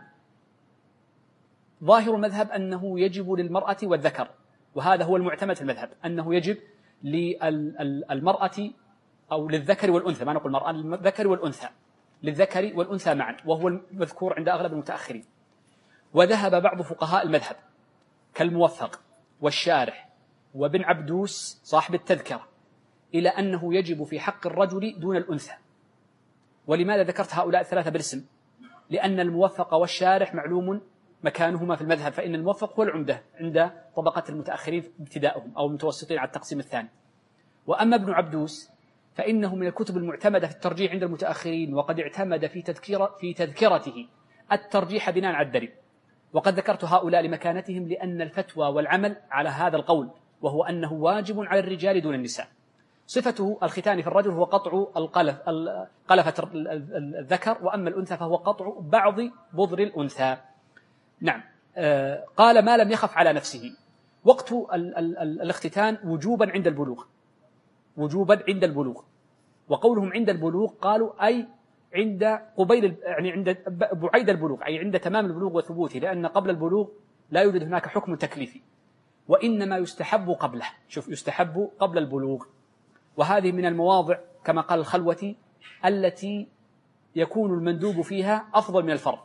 ظاهر المذهب أنه يجب للمرأة والذكر، وهذا هو المعتمد في المذهب، أنه يجب للمرأة أو للذكر والأنثى، ما نقول المرأة، الذكر والأنثى، للذكر والأنثى معا، وهو المذكور عند أغلب المتأخرين. وذهب بعض فقهاء المذهب كالموفق والشارح وابن عبدوس صاحب التذكرة إلى أنه يجب في حق الرجل دون الأنثى. ولماذا ذكرت هؤلاء الثلاثة بالاسم؟ لأن الموفق والشارح معلوم مكانهما في المذهب، فإن الموفق هو العمدة عند طبقة المتأخرين ابتداءهم أو المتوسطين على التقسيم الثاني. وأما ابن عبدوس فإنه من الكتب المعتمدة في الترجيح عند المتأخرين، وقد اعتمد في تذكرته الترجيح بناء على الدليل. وقد ذكرت هؤلاء لمكانتهم لأن الفتوى والعمل على هذا القول، وهو أنه واجب على الرجال دون النساء. صفته الختان في الرجل هو قطع قلفة الذكر، وأما الأنثى فهو قطع بعض بضر الأنثى. نعم. قال: ما لم يخف على نفسه. وقت الاختتان وجوبا عند البلوغ، وجوبا عند البلوغ. وقولهم عند البلوغ قالوا أي عند قبيل، يعني عند بعيد البلوغ، أي عند تمام البلوغ وثبوته، لأن قبل البلوغ لا يوجد هناك حكم تكليفي، وإنما يستحب قبله. شوف، يستحب قبل البلوغ. وهذه من المواضع كما قال الخلوة التي يكون المندوب فيها أفضل من الفرض.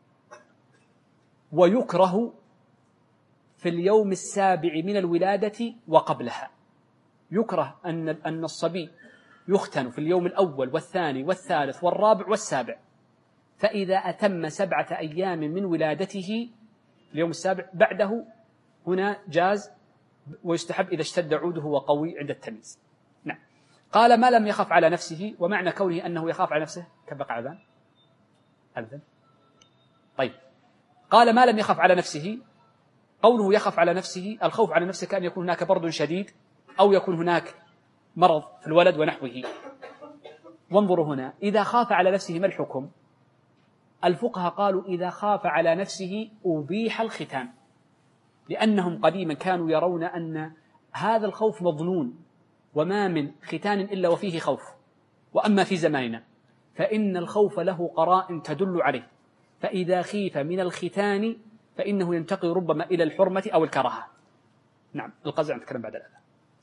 ويكره في اليوم السابع من الولادة وقبلها. يكره أن الصبي يختن في اليوم الأول والثاني والثالث والرابع والسابع، فإذا أتم 7 أيام من ولادته اليوم السابع بعده هنا جاز، ويستحب إذا اشتد عوده وقوي عند التمييز. نعم. قال: ما لم يخف على نفسه. ومعنى كونه أنه يخاف على نفسه كبقى أذن. طيب، قال: ما لم يخف على نفسه. قوله يخف على نفسه، الخوف على نفسه كأن يكون هناك برد شديد أو يكون هناك مرض في الولد ونحوه. وانظروا هنا، إذا خاف على نفسه ما الحكم؟ الفقهاء قالوا: إذا خاف على نفسه أبيح الختان، لأنهم قديما كانوا يرون أن هذا الخوف مظنون، وما من ختان إلا وفيه خوف. وأما في زماننا فإن الخوف له قرائن تدل عليه، فإذا خيف من الختان فإنه ينتقل ربما إلى الحرمة أو الكراهة. نعم. القزع نتكلم بعد الأذان.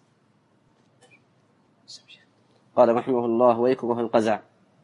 قال رحمه الله: ويكره القزع.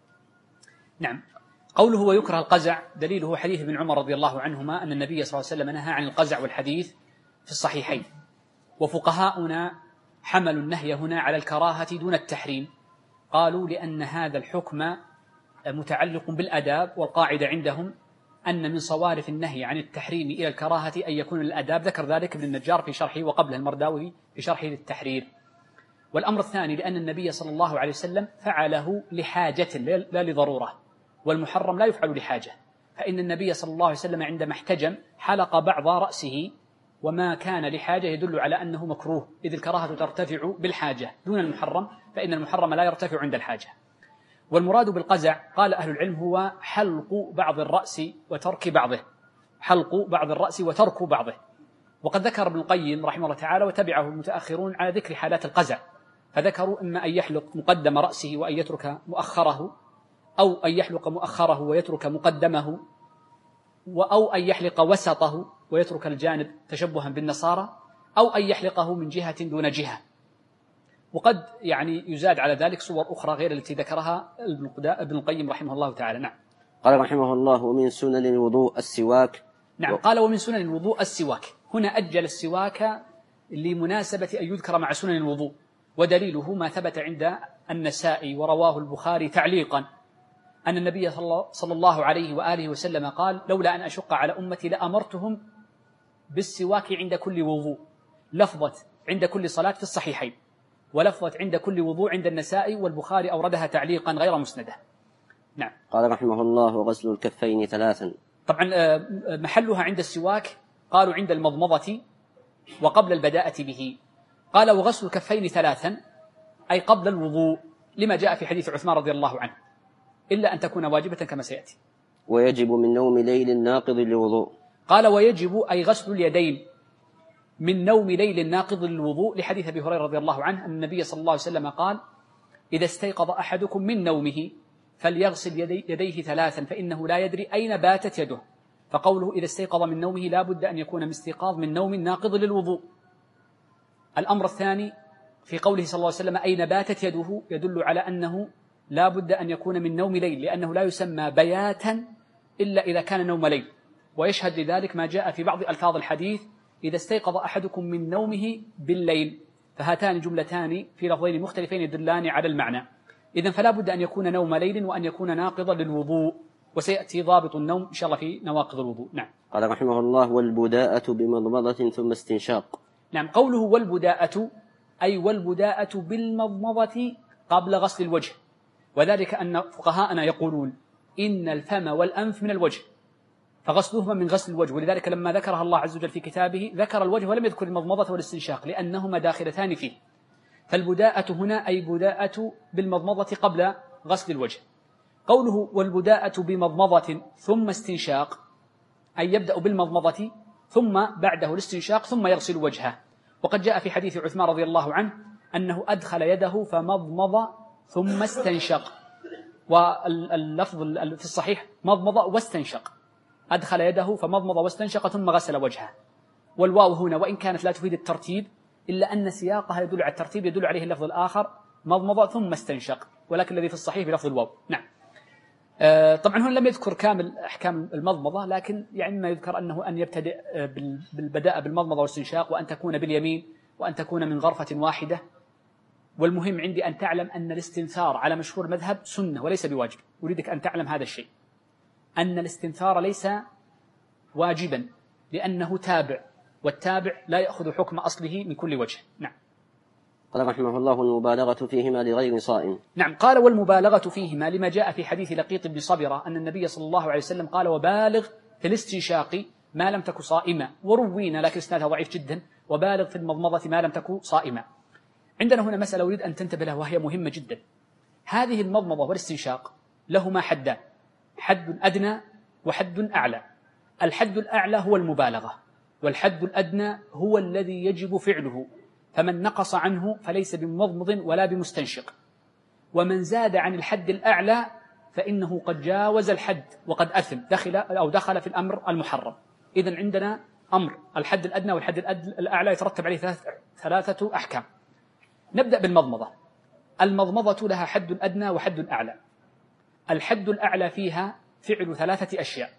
نعم. قوله ويكره القزع دليله حديث ابن عمر رضي الله عنهما أن النبي صلى الله عليه وسلم نهى عن القزع، والحديث في الصحيحين. وفقهاؤنا حملوا النهي هنا على الكراهة دون التحريم، قالوا لأن هذا الحكم متعلق بالأداب، والقاعدة عندهم أن من صوارف النهي عن التحريم إلى الكراهة أن يكون الأداب. ذكر ذلك ابن النجار في شرحه، وقبله المرداوي في شرحه للتحرير. والأمر الثاني لأن النبي صلى الله عليه وسلم فعله لحاجة لا لضرورة، والمحرم لا يفعل لحاجة. فإن النبي صلى الله عليه وسلم عندما احتجم حلق بعض رأسه، وما كان لحاجة يدل على أنه مكروه، إذ الكراهة ترتفع بالحاجة دون المحرم، فإن المحرم لا يرتفع عند الحاجة. والمراد بالقزع قال أهل العلم هو حلق بعض الرأس وترك بعضه، حلق بعض الرأس وترك بعضه. وقد ذكر ابن القيم رحمه الله تعالى وتبعه المتأخرون على ذكر حالات القزع، فذكروا إما أن يحلق مقدم رأسه وأن يترك مؤخره، أو أن يحلق مؤخره ويترك مقدمه، أو أن يحلق وسطه ويترك الجانب تشبها بالنصارى، أو أن يحلقه من جهة دون جهة. وقد يعني يزاد على ذلك صور أخرى غير التي ذكرها ابن القيم رحمه الله تعالى. نعم. قال رحمه الله: ومن سنن الوضوء السواك. نعم. قال: ومن سنن الوضوء السواك. هنا أجل السواك لمناسبة أن يذكر مع سنن الوضوء، ودليله ما ثبت عند النسائي ورواه البخاري تعليقا أن النبي صلى الله عليه وآله وسلم قال: لولا أن أشق على أمتي لأمرتهم بالسواك عند كل وضوء. لفظة عند كل صلاة في الصحيحين، ولفظة عند كل وضوء عند النسائي، والبخاري أوردها تعليقا غير مسندة. نعم. قال رحمه الله: وغسل الكفين 3. طبعا محلها عند السواك قالوا عند المضمضة وقبل البداءة به. قال: وغسل الكفين 3، أي قبل الوضوء، لما جاء في حديث عثمان رضي الله عنه، إلا أن تكون واجبة كما سيأتي. ويجب من نوم ليل ناقض للوضوء. قال ويجب أي غسل اليدين من نوم ليل ناقض للوضوء، لحديث أبي هريرة رضي الله عنه أن النبي صلى الله عليه وسلم قال: إذا استيقظ أحدكم من نومه فليغسل يديه ثلاثا فإنه لا يدري أين باتت يده. فقوله إذا استيقظ من نومه لا بد أن يكون من استيقاظ من نوم ناقض للوضوء. الأمر الثاني في قوله صلى الله عليه وسلم أين باتت يده، يدل على أنه لا بد أن يكون من نوم ليل، لأنه لا يسمى بياتا إلا إذا كان نوم ليل. ويشهد لذلك ما جاء في بعض ألفاظ الحديث: إذا استيقظ أحدكم من نومه بالليل. فهاتان جملتان في لفظين مختلفين يدلان على المعنى. إذن فلا بد أن يكون نوم ليل وأن يكون ناقضا للوضوء، وسيأتي ضابط النوم إن شاء الله في نواقض الوضوء. نعم. قال رحمه الله: والبداءة بمضمضة ثم استنشاق. نعم، قوله والبداءة أي والبداءة بالمضمضة قبل غسل الوجه، وذلك أن فقهاءنا يقولون إن الفم والأنف من الوجه، فغسلهما من غسل الوجه، ولذلك لما ذكرها الله عز وجل في كتابه ذكر الوجه ولم يذكر المضمضة والاستنشاق لأنهما داخلتان فيه. فالبداءة هنا أي بداءة بالمضمضة قبل غسل الوجه. قوله والبداءة بمضمضة ثم استنشاق أي يبدأ بالمضمضة ثم بعده الاستنشاق ثم يغسل وجهه. وقد جاء في حديث عثمان رضي الله عنه أنه أدخل يده فمضمض ثم استنشق، واللفظ في الصحيح مضمض واستنشق، أدخل يده فمضمض واستنشق ثم غسل وجهه. والواو هنا وإن كانت لا تفيد الترتيب إلا أن سياقها يدل على الترتيب، يدل عليه اللفظ الآخر مضمض ثم استنشق، ولكن الذي في الصحيح بلفظ الواو. نعم. طبعا هنا لم يذكر كامل أحكام المضمضة، لكن يعني ما يذكر أنه أن يبتدئ بالبداء بالمضمضة والاستنشاق، وأن تكون باليمين، وأن تكون من غرفة واحدة. والمهم عندي أن تعلم أن الاستنثار على مشهور المذهب سنة وليس بواجب. أريدك أن تعلم هذا الشيء، أن الاستنثار ليس واجبا لأنه تابع، والتابع لا يأخذ حكم أصله من كل وجه. نعم. قال رحمه الله: المبالغة فيهما لغير صائم. نعم، قال والمبالغة فيهما لما جاء في حديث لقيط بن صبرة أن النبي صلى الله عليه وسلم قال: وبالغ في الاستنشاق ما لم تك صائما، وروينا لكن اسنادها ضعيف جدا: وبالغ في المضمضة ما لم تك صائما. عندنا هنا مسألة أريد أن تنتبه لها وهي مهمة جدا. هذه المضمضة والاستنشاق لهما حدان، حد أدنى وحد أعلى. الحد الأعلى هو المبالغة، والحد الأدنى هو الذي يجب فعله، فمن نقص عنه فليس بمضمض ولا بمستنشق، ومن زاد عن الحد الأعلى فإنه قد جاوز الحد وقد أثم، دخل في الأمر المحرم. إذن عندنا أمر الحد الأدنى والحد الأعلى يترتب عليه ثلاثة أحكام. نبدأ بالمضمضة. المضمضة لها حد أدنى وحد أعلى. الحد الأعلى فيها فعل ثلاثة أشياء: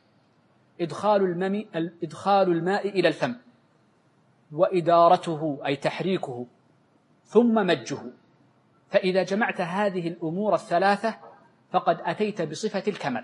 إدخال الماء إلى الفم، وإدارته أي تحريكه، ثم مجه. فإذا جمعت هذه الأمور الثلاثة فقد أتيت بصفة الكمال.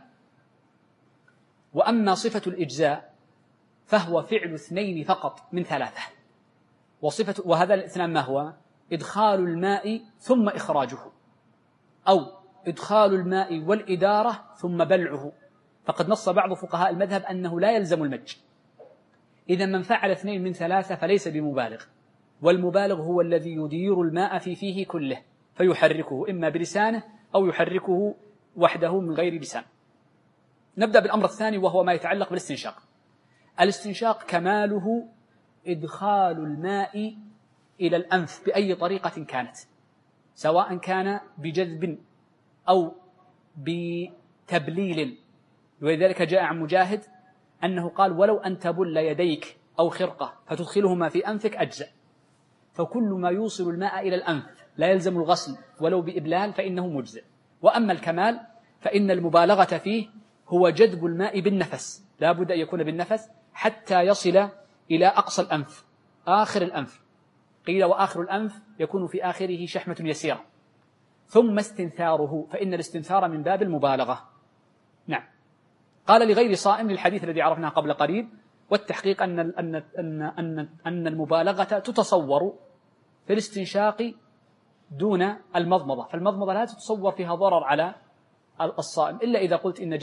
وأما صفة الإجزاء فهو فعل اثنين فقط من ثلاثة، وهذا الاثنان ما هو؟ إدخال الماء ثم إخراجه، أو إدخال الماء والإدارة ثم بلعه. فقد نص بعض فقهاء المذهب أنه لا يلزم المج. إذا من فعل اثنين من ثلاثة فليس بمبالغ، والمبالغ هو الذي يدير الماء في فيه كله فيحركه إما بلسانه أو يحركه وحده من غير لسان. نبدأ بالأمر الثاني وهو ما يتعلق بالاستنشاق. الاستنشاق كماله إدخال الماء إلى الأنف بأي طريقة كانت، سواء كان بجذب أو بتبليل. ولذلك جاء عن مجاهد أنه قال: ولو أن تبل يديك أو خرقة فتدخلهما في أنفك أجزأ. فكل ما يوصل الماء إلى الأنف لا يلزم الغسل ولو بإبلال فإنه مجزئ. وأما الكمال فإن المبالغة فيه هو جذب الماء بالنفس، لا بد أن يكون بالنفس حتى يصل إلى أقصى الأنف، آخر الأنف. قيل وآخر الأنف يكون في آخره شحمة يسيرة. ثم استنثاره، فإن الاستنثار من باب المبالغة. نعم. قال لغير صائم للحديث الذي عرفناه قبل قليل. والتحقيق أن المبالغة تتصور في الاستنشاق دون المضمضة، فالمضمضة لا تتصور فيها ضرر على الصائم، إلا إذا قلت إن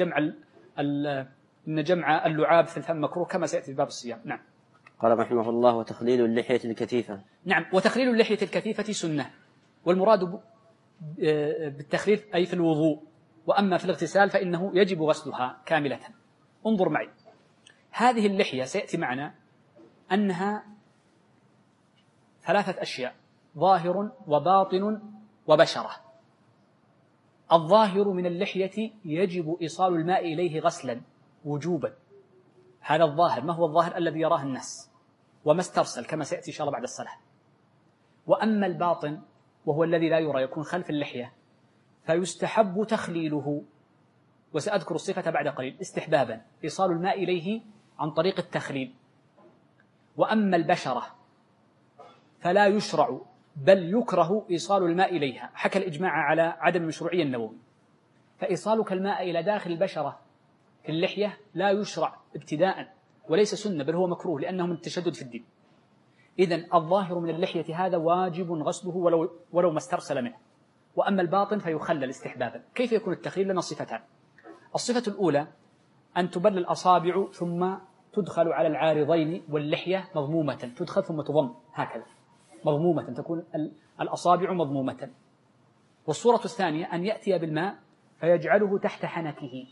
جمع اللعاب في الفم مكروه كما سيأتي في باب الصيام. نعم. قال رحمه الله: وتخليل اللحية الكثيفة. نعم، وتخليل اللحية الكثيفة سنة، والمراد بالتخليل أي في الوضوء، وأما في الاغتسال فإنه يجب غسلها كاملة. انظر معي، هذه اللحية سيأتي معنا أنها 3 أشياء: ظاهر وباطن وبشرة. الظاهر من اللحية يجب إيصال الماء إليه غسلا وجوبا، هذا الظاهر. ما هو الظاهر؟ الذي يراه الناس وما استرسل كما سيأتي إن شاء الله بعد الصلاة. وأما الباطن وهو الذي لا يرى، يكون خلف اللحية، فيستحب تخليله، وسأذكر الصفة بعد قليل، استحبابا إيصال الماء إليه عن طريق التخليل. وأما البشرة فلا يشرع بل يكره إيصال الماء إليها، حكى الإجماع على عدم المشروعية النووي. فإيصالك الماء إلى داخل البشرة في اللحية لا يشرع ابتداء، وليس سنة بل هو مكروه لأنه من التشدد في الدين. إذن الظاهر من اللحية هذا واجب غسله ولو ما استرسل منه. وأما الباطن فيخلل استحبابا. كيف يكون التخليل؟ لنا صفتان. الصفة الأولى أن تبل الأصابع ثم تدخل على العارضين، واللحية مضمومة، تدخل ثم تضم هكذا مضمومة، تكون الأصابع مضمومة. والصورة الثانية أن يأتي بالماء فيجعله تحت حنكه،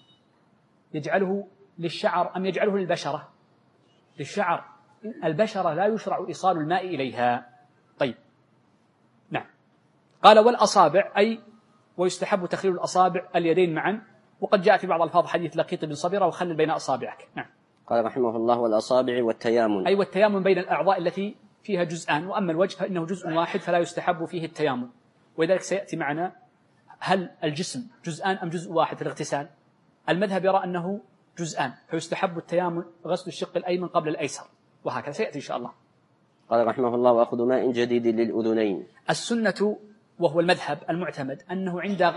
يجعله للشعر أم يجعله للبشرة؟ للشعر. البشرة لا يشرع إيصال الماء إليها. طيب، نعم. قال والأصابع، أي ويستحب تخليل الأصابع اليدين معا، وقد جاء في بعض الفاظ حديث لقيط بن صبيرة وخلل بين أصابعك. نعم. قال رحمه الله والأصابع والتيامن، أي والتيامن بين الأعضاء التي فيها جزءان، وأما الوجه فإنه جزء واحد فلا يستحب فيه التيامن. ولذلك سيأتي معنا هل الجسم جزءان أم جزء واحد في الاغتسال. المذهب يرى أنه جزءان، فيستحب التيامن، غسل الشق الأيمن قبل الأيسر، وهكذا سيأتي إن شاء الله. قال رحمه الله وأخذ ماء جديد للأذنين. السنة وهو المذهب المعتمد أنه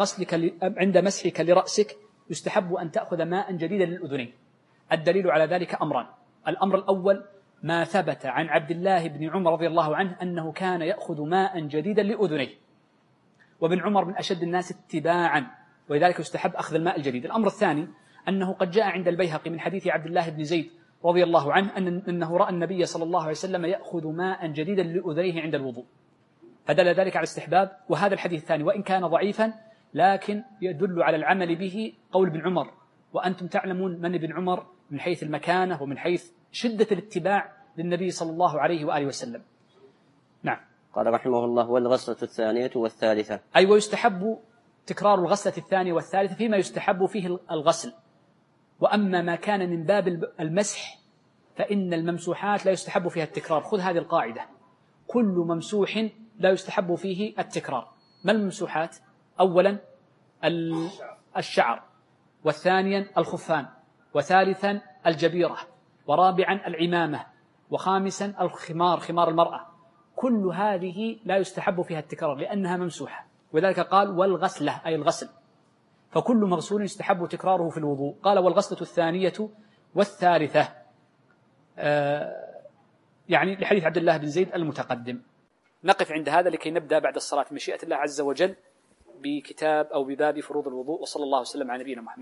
عند مسحك لرأسك يستحب أن تأخذ ماء جديدا للأذنين. الدليل على ذلك أمران. الأمر الأول ما ثبت عن عبد الله بن عمر رضي الله عنه أنه كان يأخذ ماء جديدا لأذنيه، وابن عمر من أشد الناس اتباعا، ولذلك يستحب أخذ الماء الجديد. الأمر الثاني أنه قد جاء عند البيهقي من حديث عبد الله بن زيد رضي الله عنه أنه رأى النبي صلى الله عليه وسلم يأخذ ماء جديدا لأذنيه عند الوضوء، فدل ذلك على الاستحباب. وهذا الحديث الثاني وإن كان ضعيفا لكن يدل على العمل به قول ابن عمر، وأنتم تعلمون من ابن عمر من حيث المكانة ومن حيث شدة الاتباع للنبي صلى الله عليه وآله وسلم. نعم. قال رحمه الله والغسلة الثانية والثالثة، أي ويستحب تكرار الغسلة الثانية والثالثة فيما يستحب فيه الغسل. وأما ما كان من باب المسح فإن الممسوحات لا يستحب فيها التكرار. خذ هذه القاعدة: كل ممسوح لا يستحب فيه التكرار. ما الممسوحات؟ أولا الشعر، وثانيا الخفان، وثالثا الجبيرة، ورابعا العمامة، وخامسا الخمار، خمار المرأة. كل هذه لا يستحب فيها التكرار لأنها ممسوحة، وذلك قال والغسلة أي الغسل، فكل مغسول يستحب تكراره في الوضوء. قال والغسلة الثانية والثالثة، يعني لحديث عبد الله بن زيد المتقدم. نقف عند هذا لكي نبدأ بعد الصلاة مشيئة الله عز وجل بكتاب أو بباب فروض الوضوء. وصلى الله وسلم على نبينا محمد.